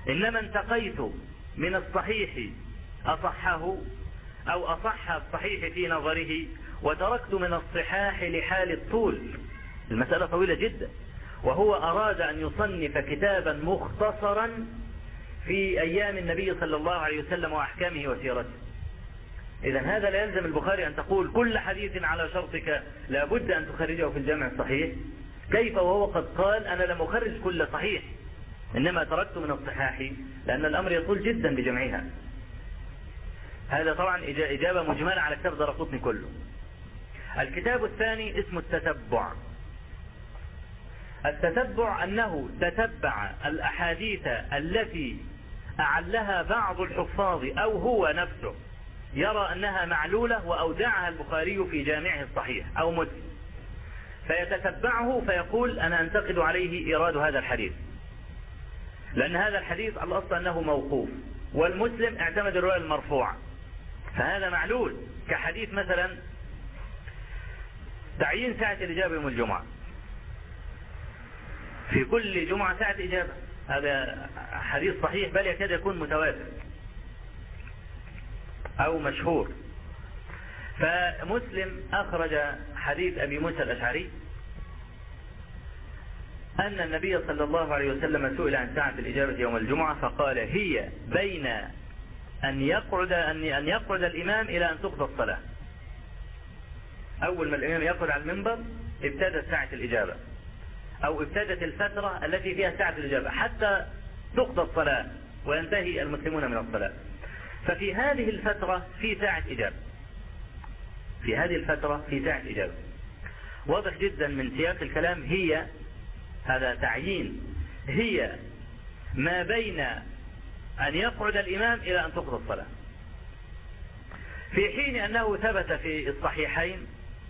إنما انتقيت من الصحيح أصحه أو أصح الصحيح في نظره، وتركت من الصحاح لحال الطول. المسألة طويلة جدا، وهو أراد أن يصنف كتابا مختصرا في أيام النبي صلى الله عليه وسلم وأحكامه وسيرته. إذا هذا لا يلزم البخاري أن تقول كل حديث على شرطك لابد أن تخرجه في الجامع الصحيح. كيف وهو قد قال أنا لم أخرج كل صحيح، إنما تركت من الصحاح لأن الأمر يطول جدا بجمعها. هذا طبعا إجابة مجملة على كتاب الدارقطني كله. الكتاب الثاني اسمه التتبع. التتبع أنه تتبع الأحاديث التي أعلها بعض الحفاظ أو هو نفسه يرى أنها معلولة وأودعها البخاري في جامعه الصحيح أو مسلم، فيتتبعه فيقول أنا أنتقد عليه إيراد هذا الحديث، لأن هذا الحديث الأصل أنه موقوف، والمسلم اعتمد الرواية المرفوعة، فهذا معلول. كحديث مثلا تعيين ساعة الإجابة يوم الجمعة، في كل جمعة ساعة إجابة، هذا حديث صحيح بل يكاد يكون متواتر أو مشهور. فمسلم أخرج حديث أبي موسى الأشعري أن النبي صلى الله عليه وسلم سئل عن ساعة الإجابة يوم الجمعة فقال هي بين أن يقعد الإمام إلى أن تقضى الصلاة. أول ما الإمام يقعد على المنبر ابتدت ساعة الإجابة، أو ابتدت الفترة التي فيها ساعة الإجابة حتى تقضى الصلاة وينتهي المسلمون من الصلاة. ففي هذه الفترة في ساعة إجابة، في هذه الفترة في ساعة إجابة. واضح جدا من سياق الكلام هي، هذا تعيين، هي ما بين أن يقعد الإمام إلى أن تقضى الصلاة، في حين أنه ثبت في الصحيحين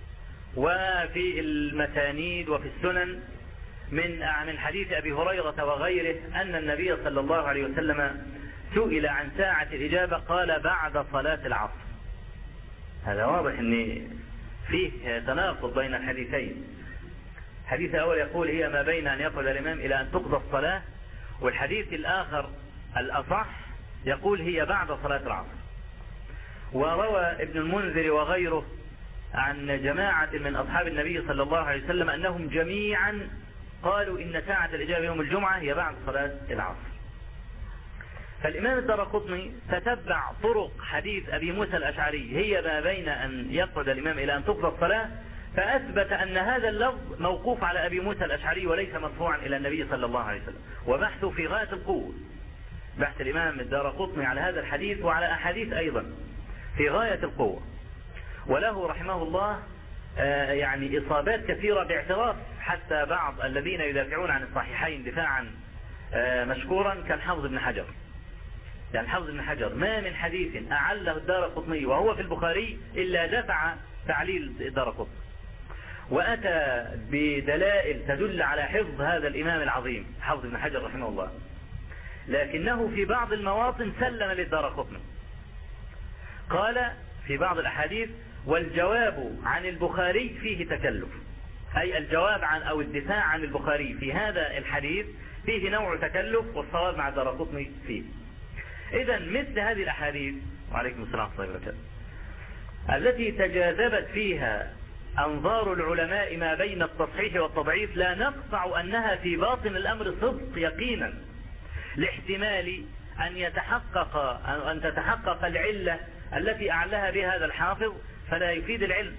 وفي المسانيد وفي السنن من حديث أبي هريرة وغيره أن النبي صلى الله عليه وسلم سئل عن ساعة الإجابة قال بعد صلاة العصر. هذا واضح أن فيه تناقض بين الحديثين. الحديث الأول يقول هي ما بين أن يقعد الإمام إلى أن تقضى الصلاة، والحديث الآخر الأصح يقول هي بعد صلاة العصر. وروى ابن المنذر وغيره عن جماعة من أصحاب النبي صلى الله عليه وسلم أنهم جميعا قالوا إن ساعة الإجابة يوم الجمعة هي بعد صلاة العصر. فالإمام الدارقطني تتبع طرق حديث أبي موسى الأشعري هي ما بين أن يقعد الإمام إلى أن تقضى الصلاة، فأثبت أن هذا اللفظ موقوف على أبي موسى الأشعري وليس مرفوعا إلى النبي صلى الله عليه وسلم. وبحثه في غاية القوة، بحث الإمام الدارقطني على هذا الحديث وعلى أحاديث أيضا في غاية القوة، وله رحمه الله يعني إصابات كثيرة باعتراف حتى بعض الذين يدافعون عن الصحيحين دفاعا مشكورا كالحافظ بن حجر. يعني الحافظ بن حجر ما من حديث أعله الدارقطني وهو في البخاري إلا دفع تعليل الدارقطني، وأتى بدلائل تدل على حفظ هذا الإمام العظيم حافظ بن حجر رحمه الله، لكنه في بعض المواطن سلم للدارقطني. قال في بعض الأحاديث والجواب عن البخاري فيه تكلف، أي الجواب عن أو الدفاع عن البخاري في هذا الحديث فيه نوع تكلف، والصواب مع الدارقطني فيه. إذا مثل هذه الأحاديث وعليكم السلام ورحمة الله وبركاته التي تجاذبت فيها أنظار العلماء ما بين التصحيح والتضعيف لا نقطع أنها في باطن الأمر صدق يقينا، لاحتمال أن تتحقق العلة التي أعلها بها هذا الحافظ فلا يفيد العلم.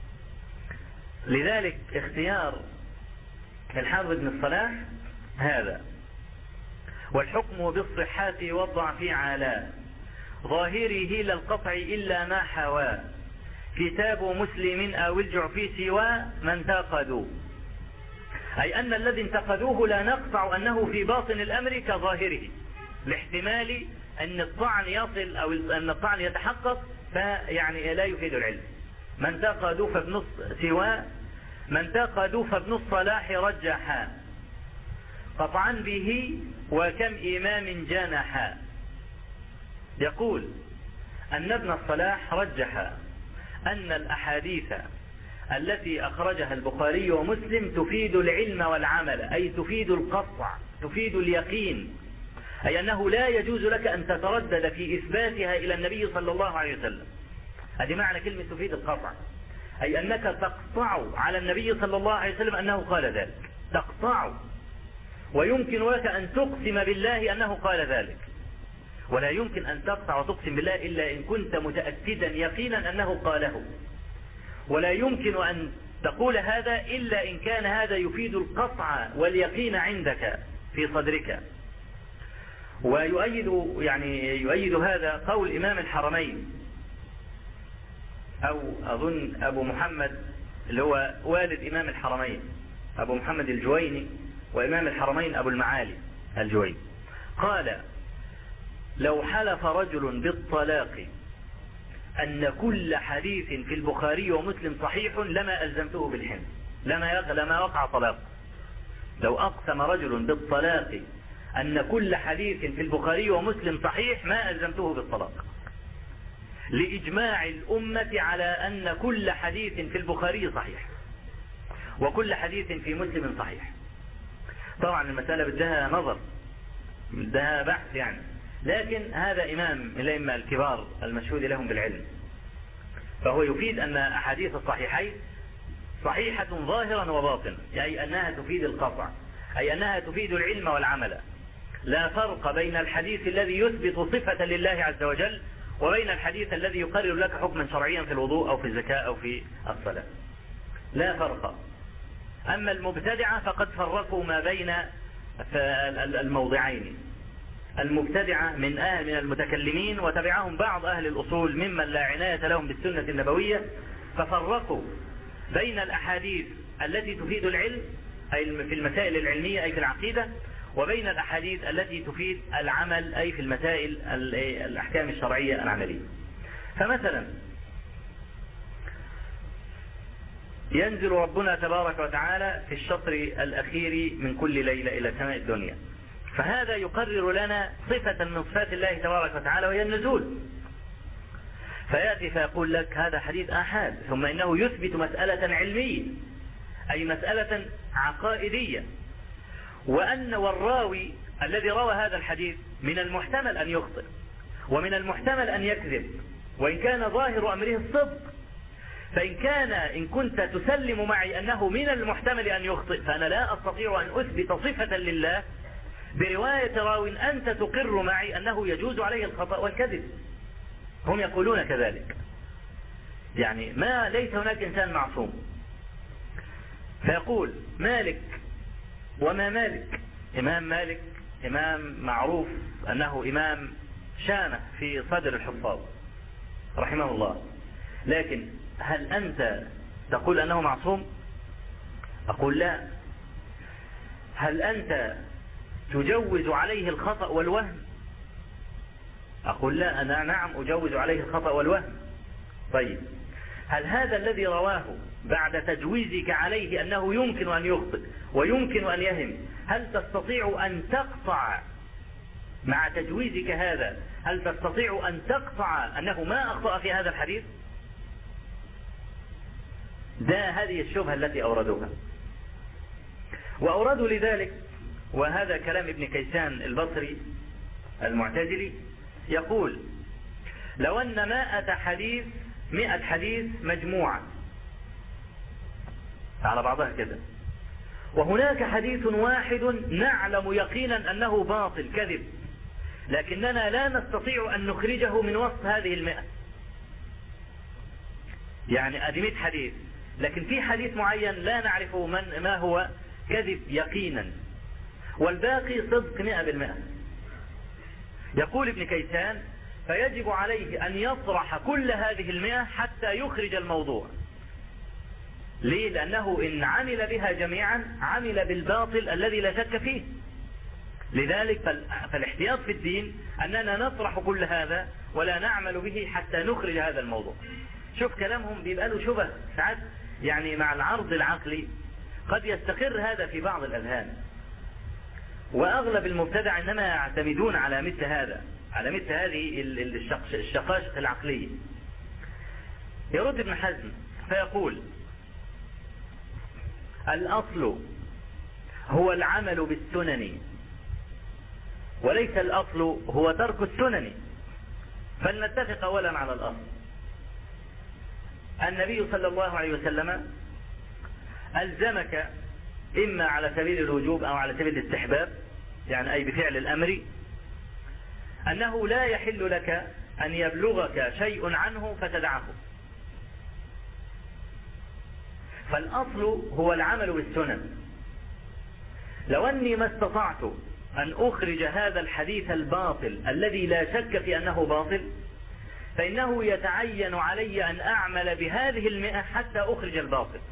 لذلك اختيار الحافظ بن الصلاح هذا، والحكم بالصحات والضعف على ظاهره لا القطع إلا ما حوى كتاب مسلم أو الجعفي سوى ما انتقدوا، أي أن الذي انتقدوه لا نقطع أنه في باطن الأمر كظاهره، لاحتمال أن الطعن يصل أو أن الطعن يتحقق فيعني لا يفيد العلم. من انتقدوا فابن سوى من انتقدوا فابن الصلاح رجحا قطعا به وكم إمام جنحا. يقول أن ابن الصلاح رجح أن الأحاديث التي أخرجها البخاري ومسلم تفيد العلم والعمل، أي تفيد القطع، تفيد اليقين، أي أنه لا يجوز لك أن تتردد في إثباتها إلى النبي صلى الله عليه وسلم. هذه معنى كلمة تفيد القطع، أي أنك تقطع على النبي صلى الله عليه وسلم أنه قال ذلك، تقطع، ويمكن لك أن تقسم بالله أنه قال ذلك، ولا يمكن أن تقطع وتقسم بالله إلا إن كنت متأكدا يقينا أنه قاله، ولا يمكن أن تقول هذا إلا إن كان هذا يفيد القطع واليقين عندك في صدرك. ويؤيد هذا قول إمام الحرمين، أو أظن أبو محمد اللي هو والد إمام الحرمين، أبو محمد الجويني، وإمام الحرمين أبو المعالي الجويني، قال: لو حلف رجل بالطلاق أن كل حديث في البخاري ومسلم صحيح لما ألزمته بالحنث، لما وقع طلاق. لو أقسم رجل بالطلاق أن كل حديث في البخاري ومسلم صحيح ما ألزمته بالطلاق، لإجماع الأمة على أن كل حديث في البخاري صحيح وكل حديث في مسلم صحيح. طبعا المسألة بدها نظر، بدها بحث يعني، لكن هذا إمام من الأئمة الكبار المشهود لهم بالعلم، فهو يفيد أن أحاديث الصحيحين صحيحة ظاهرا وباطنا، أي أنها تفيد القطع، أي أنها تفيد العلم والعمل. لا فرق بين الحديث الذي يثبت صفة لله عز وجل وبين الحديث الذي يقرر لك حكما شرعيا في الوضوء أو في الزكاة أو في الصلاة، لا فرق. أما المبتدعة فقد فرقوا ما بين الموضعين، المبتدعة من المتكلمين، وتبعهم بعض أهل الأصول ممن لا عناية لهم بالسنة النبوية، ففرقوا بين الأحاديث التي تفيد العلم أي في المسائل العلمية أي في العقيدة، وبين الأحاديث التي تفيد العمل أي في المسائل الأحكام الشرعية العملية. فمثلا ينزل ربنا تبارك وتعالى في الشطر الأخير من كل ليلة إلى سماء الدنيا، فهذا يقرر لنا صفة من صفات الله تبارك وتعالى وهي النزول، فيأتي فيقول لك هذا حديث آحاد، ثم إنه يثبت مسألة علمية أي مسألة عقائدية، والراوي الذي روى هذا الحديث من المحتمل أن يخطئ ومن المحتمل أن يكذب، وإن كان ظاهر أمره الصدق، إن كنت تسلم معي أنه من المحتمل أن يخطئ، فأنا لا أستطيع أن أثبت صفة لله برواية راو أنت تقر معي أنه يجوز عليه الخطأ والكذب. هم يقولون كذلك، يعني ليس هناك إنسان معصوم. فيقول مالك، وما مالك؟ إمام مالك إمام معروف أنه إمام شامة في صدر الحفاظ رحمه الله، لكن هل أنت تقول أنه معصوم؟ أقول لا. هل أنت تجوز عليه الخطأ والوهم؟ أقول لا، أنا نعم أجوز عليه الخطأ والوهم. طيب، هل هذا الذي رواه بعد تجويزك عليه أنه يمكن أن يخطئ ويمكن أن يهم، هل تستطيع أن تقطع مع تجويزك هذا، هل تستطيع أن تقطع أنه ما أخطأ في هذا الحديث؟ هذه الشبهة التي أوردوها، وأوردوا لذلك، وهذا كلام ابن كيسان البصري المعتزلي، يقول: لو أن 100 حديث مجموعة على بعضها كذا، وهناك حديث واحد نعلم يقينا أنه باطل كذب، لكننا لا نستطيع أن نخرجه من وسط هذه 100، يعني أدي 100 حديث، لكن في حديث معين لا نعرف ما هو كذب يقينا، والباقي صدق 100%. يقول ابن كيسان: فيجب عليه أن يطرح كل هذه 100 حتى يخرج الموضوع. ليه؟ لأنه إن عمل بها جميعا عمل بالباطل الذي لا شك فيه. لذلك فالاحتياط في الدين أننا نطرح كل هذا ولا نعمل به حتى نخرج هذا الموضوع. شوف كلامهم بيبقى له شبه ساعات، يعني مع العرض العقلي قد يستقر هذا في بعض الأذهان، وأغلب المبتدع إنما يعتمدون على مثل هذا، على مثل هذه الشقاشق العقلية. يرد ابن حزم فيقول: الأصل هو العمل بالسنن وليس الأصل هو ترك السنن. فلنتفق أولا على الأصل. النبي صلى الله عليه وسلم ألزمك إما على سبيل الوجوب أو على سبيل الاستحباب، يعني أي بفعل الأمر، أنه لا يحل لك أن يبلغك شيء عنه فتدعه. فالأصل هو العمل بالسنن. لو أني ما استطعت أن أخرج هذا الحديث الباطل الذي لا شك في أنه باطل، فإنه يتعين علي أن أعمل بهذه 100 حتى أخرج الباطل،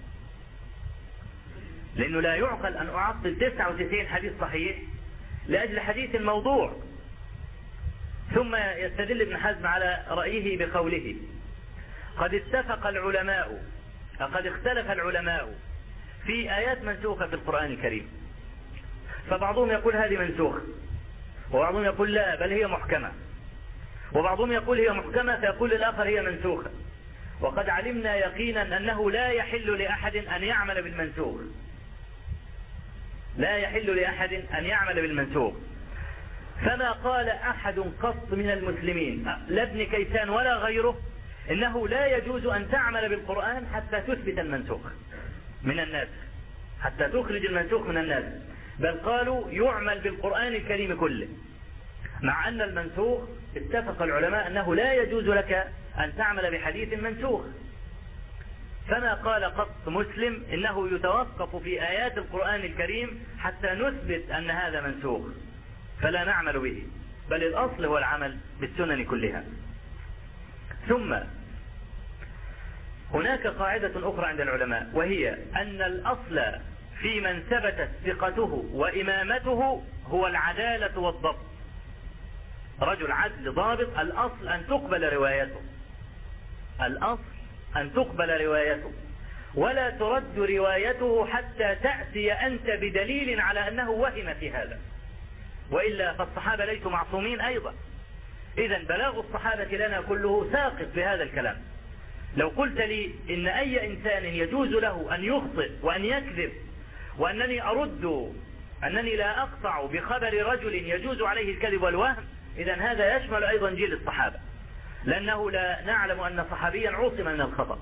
لأنه لا يعقل أن أعطل 99 حديث صحيح لأجل حديث موضوع. ثم يستدل ابن حزم على رأيه بقوله: قد اتفق العلماء، قد اختلف العلماء في آيات منسوخة في القرآن الكريم، فبعضهم يقول هذه منسوخة، وبعضهم يقول لا بل هي محكمة، وبعضهم يقول هي محكمة فيقول الآخر هي منسوخة. وقد علمنا يقينا أنه لا يحل لأحد أن يعمل بالمنسوخ، لا يحل لأحد أن يعمل بالمنسوخ. فما قال أحد قط من المسلمين، لا ابن كيسان ولا غيره، إنه لا يجوز أن تعمل بالقرآن حتى تثبت المنسوخ من الناس، حتى تخرج المنسوخ من الناس، بل قالوا يعمل بالقرآن الكريم كله، مع أن المنسوخ اتفق العلماء أنه لا يجوز لك أن تعمل بحديث منسوخ. فما قال قط مسلم إنه يتوقف في آيات القرآن الكريم حتى نثبت أن هذا منسوخ فلا نعمل به، بل الأصل هو العمل بالسنن كلها. ثم هناك قاعدة أخرى عند العلماء، وهي أن الأصل في من ثبتت ثقته وإمامته هو العدالة والضبط. رجل عدل ضابط، الأصل أن تقبل روايته، الأصل أن تقبل روايته، ولا ترد روايته حتى تأتي أنت بدليل على أنه وهم في هذا، وإلا فالصحابة ليسوا معصومين أيضا. إذن بلاغ الصحابة لنا كله ساقط بهذا الكلام. لو قلت لي إن أي إنسان يجوز له أن يخطئ وأن يكذب، وأنني أرد، أنني لا أقطع بخبر رجل يجوز عليه الكذب والوهم، إذن هذا يشمل أيضا جيل الصحابة، لأنه لا نعلم أن صحابيا عصم من الخطأ.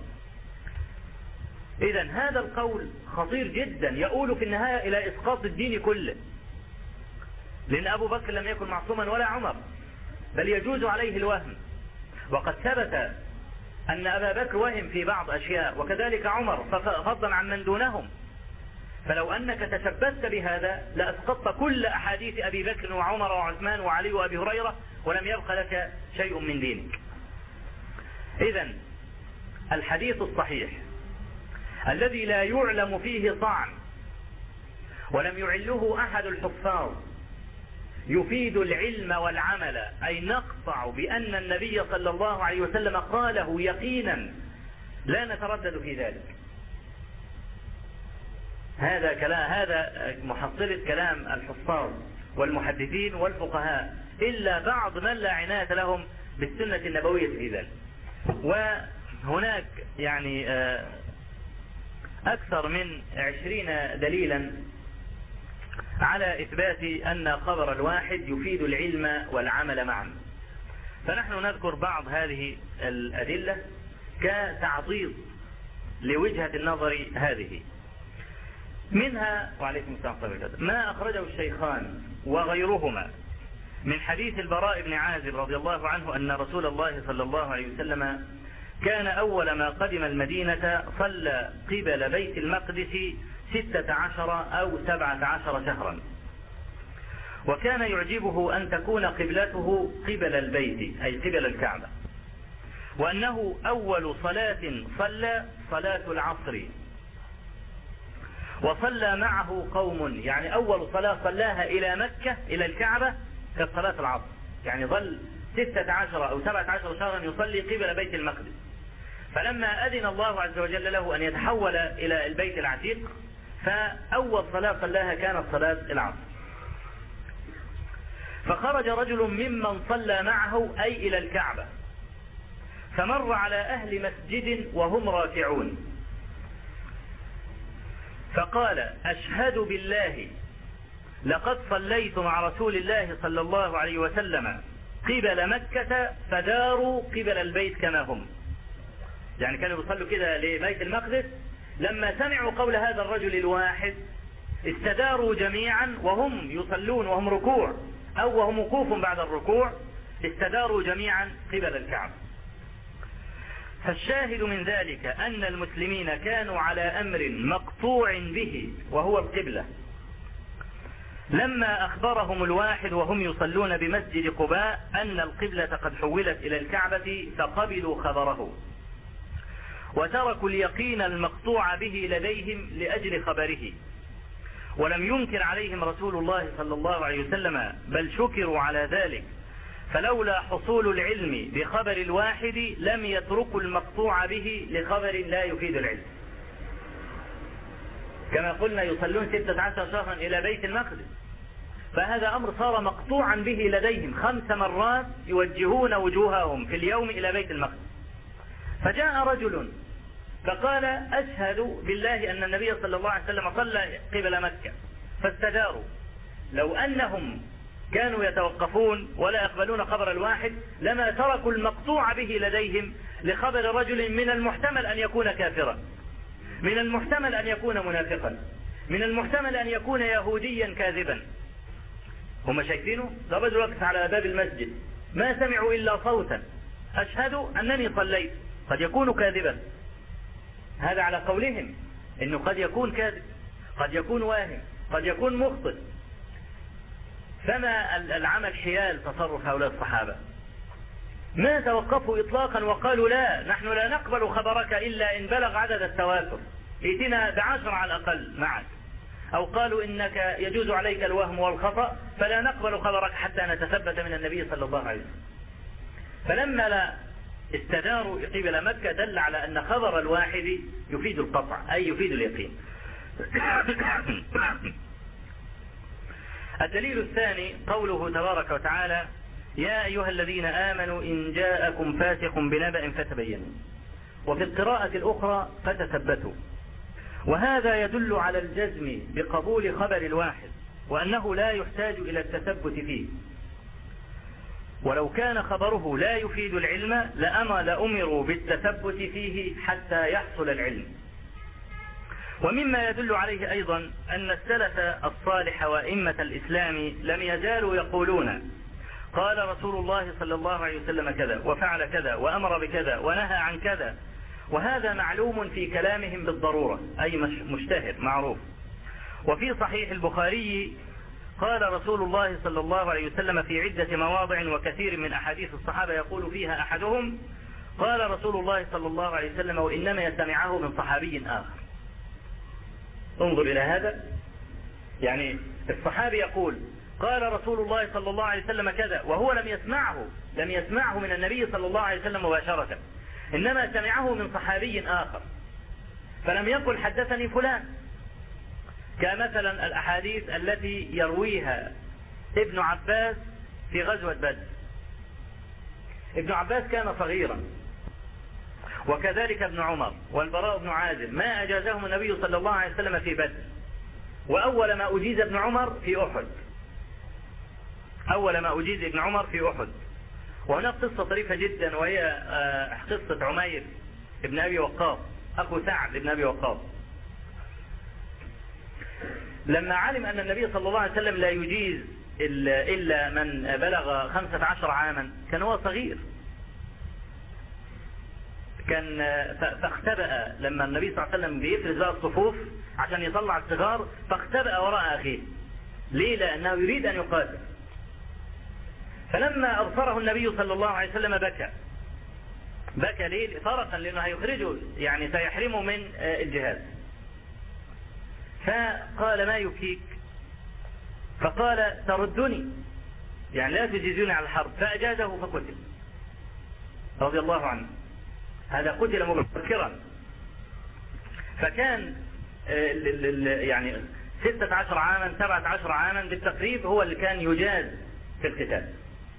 إذن هذا القول خطير جدا، يؤول في النهاية إلى إسقاط الدين كله، لأن أبو بكر لم يكن معصوما ولا عمر، بل يجوز عليه الوهم، وقد ثبت أن أبا بكر وهم في بعض أشياء، وكذلك عمر، فضلا عن من دونهم. فلو أنك تشبثت بهذا لأسقطت كل أحاديث أبي بكر وعمر وعثمان وعلي وأبي هريرة، ولم يبق لك شيء من دينك. إذن الحديث الصحيح الذي لا يعلم فيه طعن ولم يعله أحد الحفاظ يفيد العلم والعمل، أي نقطع بأن النبي صلى الله عليه وسلم قاله يقينا لا نتردد في ذلك. هذا كلام، هذا محصلة كلام الحفاظ والمحدثين والفقهاء، إلا بعض من لا عناية لهم بالسنة النبوية في ذلك. وهناك يعني أكثر من 20 دليلا على إثبات أن خبر الواحد يفيد العلم والعمل معا. فنحن نذكر بعض هذه الأدلة كتعضيد لوجهة النظر هذه. منها وعليكم السلام ورحمة الله ما أخرجه الشيخان وغيرهما من حديث البراء بن عازب رضي الله عنه أن رسول الله صلى الله عليه وسلم كان أول ما قدم المدينة صلى قبل بيت المقدس 16 أو 17 شهرا، وكان يعجبه أن تكون قبلته قبل البيت أي قبل الكعبة، وأنه أول صلاة صلى صلاة العصر، وصلى معه قوم، يعني أول صلاة صلاها إلى مكة إلى الكعبة كانت صلاة العصر، يعني ظل 16 أو 17 شهرا يصلي قبل بيت المقدس. فلما أذن الله عز وجل له أن يتحول إلى البيت العتيق، فأول صلاة صلاها كانت صلاة العصر. فخرج رجل ممن صلى معه أي إلى الكعبة، فمر على أهل مسجد وهم راكعون، فقال: أشهد بالله لقد صليت مع رسول الله صلى الله عليه وسلم قبل مكة فداروا قبل البيت كما هم. يعني كانوا يصلوا كده لبيت المقدس، لما سمعوا قول هذا الرجل الواحد استداروا جميعا وهم يصلون وهم ركوع أو وهم وقوف بعد الركوع، استداروا جميعا قبل الكعبة. فالشاهد من ذلك أن المسلمين كانوا على أمر مقطوع به وهو القبلة. لما أخبرهم الواحد وهم يصلون بمسجد قباء أن القبلة قد حولت إلى الكعبة فقبلوا خبره وتركوا اليقين المقطوع به لديهم لأجل خبره، ولم ينكر عليهم رسول الله صلى الله عليه وسلم بل شكروا على ذلك، فلولا حصول العلم بخبر الواحد لم يتركوا المقطوع به لخبر لا يفيد العلم. كما قلنا يصلون 16 شهرا إلى بيت المقدس، فهذا أمر صار مقطوعا به لديهم 5 مرات يوجهون وجوههم في اليوم إلى بيت المقدس. فجاء رجل فقال أشهد بالله أن النبي صلى الله عليه وسلم صلى قبل مكة فاستداروا. لو أنهم كانوا يتوقفون ولا يقبلون خبر الواحد لما تركوا المقطوع به لديهم لخبر رجل من المحتمل أن يكون كافرا، من المحتمل أن يكون منافقا، من المحتمل أن يكون يهوديا كاذبا. هم شايفينه ده رجل وقف على باب المسجد ما سمعوا إلا صوتا أشهد أنني صليت، قد يكون كاذبا. هذا على قولهم إنه قد يكون كاذب، قد يكون واهم، قد يكون مخطئ. فما العمل حيال تصرف هؤلاء الصحابة؟ ما توقفوا إطلاقا وقالوا لا نحن لا نقبل خبرك إلا إن بلغ عدد التواتر، ائتنا ب10 على الأقل معك، أو قالوا إنك يجوز عليك الوهم والخطأ فلا نقبل خبرك حتى نتثبت من النبي صلى الله عليه وسلم. فلما لا استداروا قبل مكة دل على أن خبر الواحد يفيد القطع أي يفيد اليقين. الدليل الثاني قوله تبارك وتعالى يا أيها الذين آمنوا إن جاءكم فاسق بنبأ فتبينوا، وفي القراءة الأخرى فتثبتوا، وهذا يدل على الجزم بقبول خبر الواحد وأنه لا يحتاج إلى التثبت فيه. ولو كان خبره لا يفيد العلم لأمروا بالتثبت فيه حتى يحصل العلم. ومما يدل عليه أيضا أن السلف الصالح وأئمة الإسلام لم يزالوا يقولون قال رسول الله صلى الله عليه وسلم كذا وفعل كذا وأمر بكذا ونهى عن كذا، وهذا معلوم في كلامهم بالضرورة أي مشتهر معروف. وفي صحيح البخاري قال رسول الله صلى الله عليه وسلم في عدة مواضع وكثير من أحاديث الصحابة يقول فيها أحدهم قال رسول الله صلى الله عليه وسلم وإنما يسمعه من صحابي آخر. انظر إلى هذا، يعني الصحابي يقول قال رسول الله صلى الله عليه وسلم كذا وهو لم يسمعه من النبي صلى الله عليه وسلم مباشرة، إنما سمعه من صحابي آخر، فلم يقل حدثني فلان، كمثلا الأحاديث التي يرويها ابن عباس في غزوة بدر. ابن عباس كان صغيرا، وكذلك ابن عمر والبراء بن عازب ما أجازهم النبي صلى الله عليه وسلم في بدر، وأول ما أجيز ابن عمر في أحد، أول ما أجيز ابن عمر في أحد. وهناك قصة طريفة جدا وهي قصة عمير ابن أبي وقاص أخو سعد ابن أبي وقاص. لما علم أن النبي صلى الله عليه وسلم لا يجيز إلا من بلغ 15 عاما، كان هو صغير، كان فاختبأ لما النبي صلى الله عليه وسلم بيفرز بقى الصفوف عشان يطلع الصغار، فاختبأ وراء أخيه. ليه؟ لأنه يريد أن يقاتل. فلما أبصره النبي صلى الله عليه وسلم بكى ليه؟ فرقا لأنه هيخرجه، يعني سيحرمه من الجهاد. فقال ما يبكيك؟ فقال تردني، يعني لا تجيزوني على الحرب. فأجازه فقتل رضي الله عنه. هذا قتل مبكرا. فكان يعني 16 عاما 17 عاما بالتقريب هو اللي كان يجاز في القتال.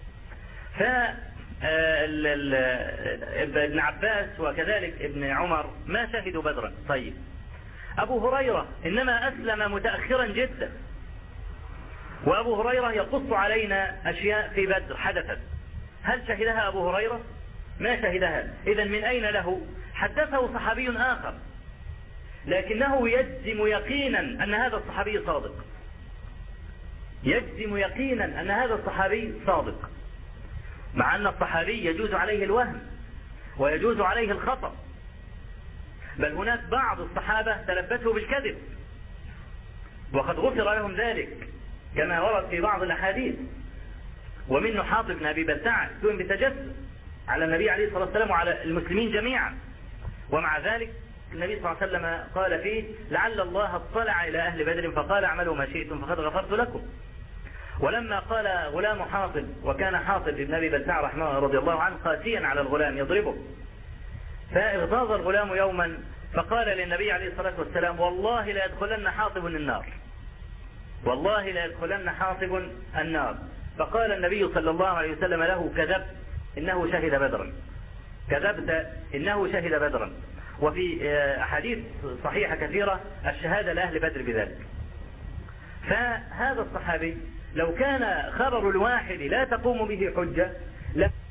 ابن عباس وكذلك ابن عمر ما شهدوا بدرا. طيب أبو هريرة إنما أسلم متأخرا جدا، وأبو هريرة يقص علينا أشياء في بدر حدثت، هل شهدها أبو هريرة؟ ما شهدها. إذا من أين له؟ حدثه صحابي آخر، لكنه يجزم يقينا أن هذا الصحابي صادق، يجزم يقينا أن هذا الصحابي صادق، مع أن الصحابي يجوز عليه الوهم ويجوز عليه الخطأ، بل هناك بعض الصحابة تلبسوا بالكذب وقد غفر لهم ذلك كما ورد في بعض الأحاديث، ومنه حاطب بن أبي بلتعة اتهم بتجسس على النبي عليه الصلاة والسلام وعلى المسلمين جميعا، ومع ذلك النبي صلى الله عليه وسلم قال فيه لعل الله اطلع إلى أهل بدر فقال اعملوا ما شئتم فقد غفرت لكم. ولما قال غلام حاطب، وكان حاطب بن أبي بلتعة رحمه رضي الله عنه قاسيا على الغلام يضربه، فاغتاظ الغلام يوما فقال للنبي عليه الصلاة والسلام والله لا يدخلن حاطب النار، والله لا يدخلن حاطب النار. فقال النبي صلى الله عليه وسلم له كذبت إنه شهد بدرا، كذبت إنه شهد بدرا. وفي أحاديث صحيحة كثيرة الشهادة لأهل بدر بذلك. فهذا الصحابي لو كان خبر الواحد لا تقوم به حجة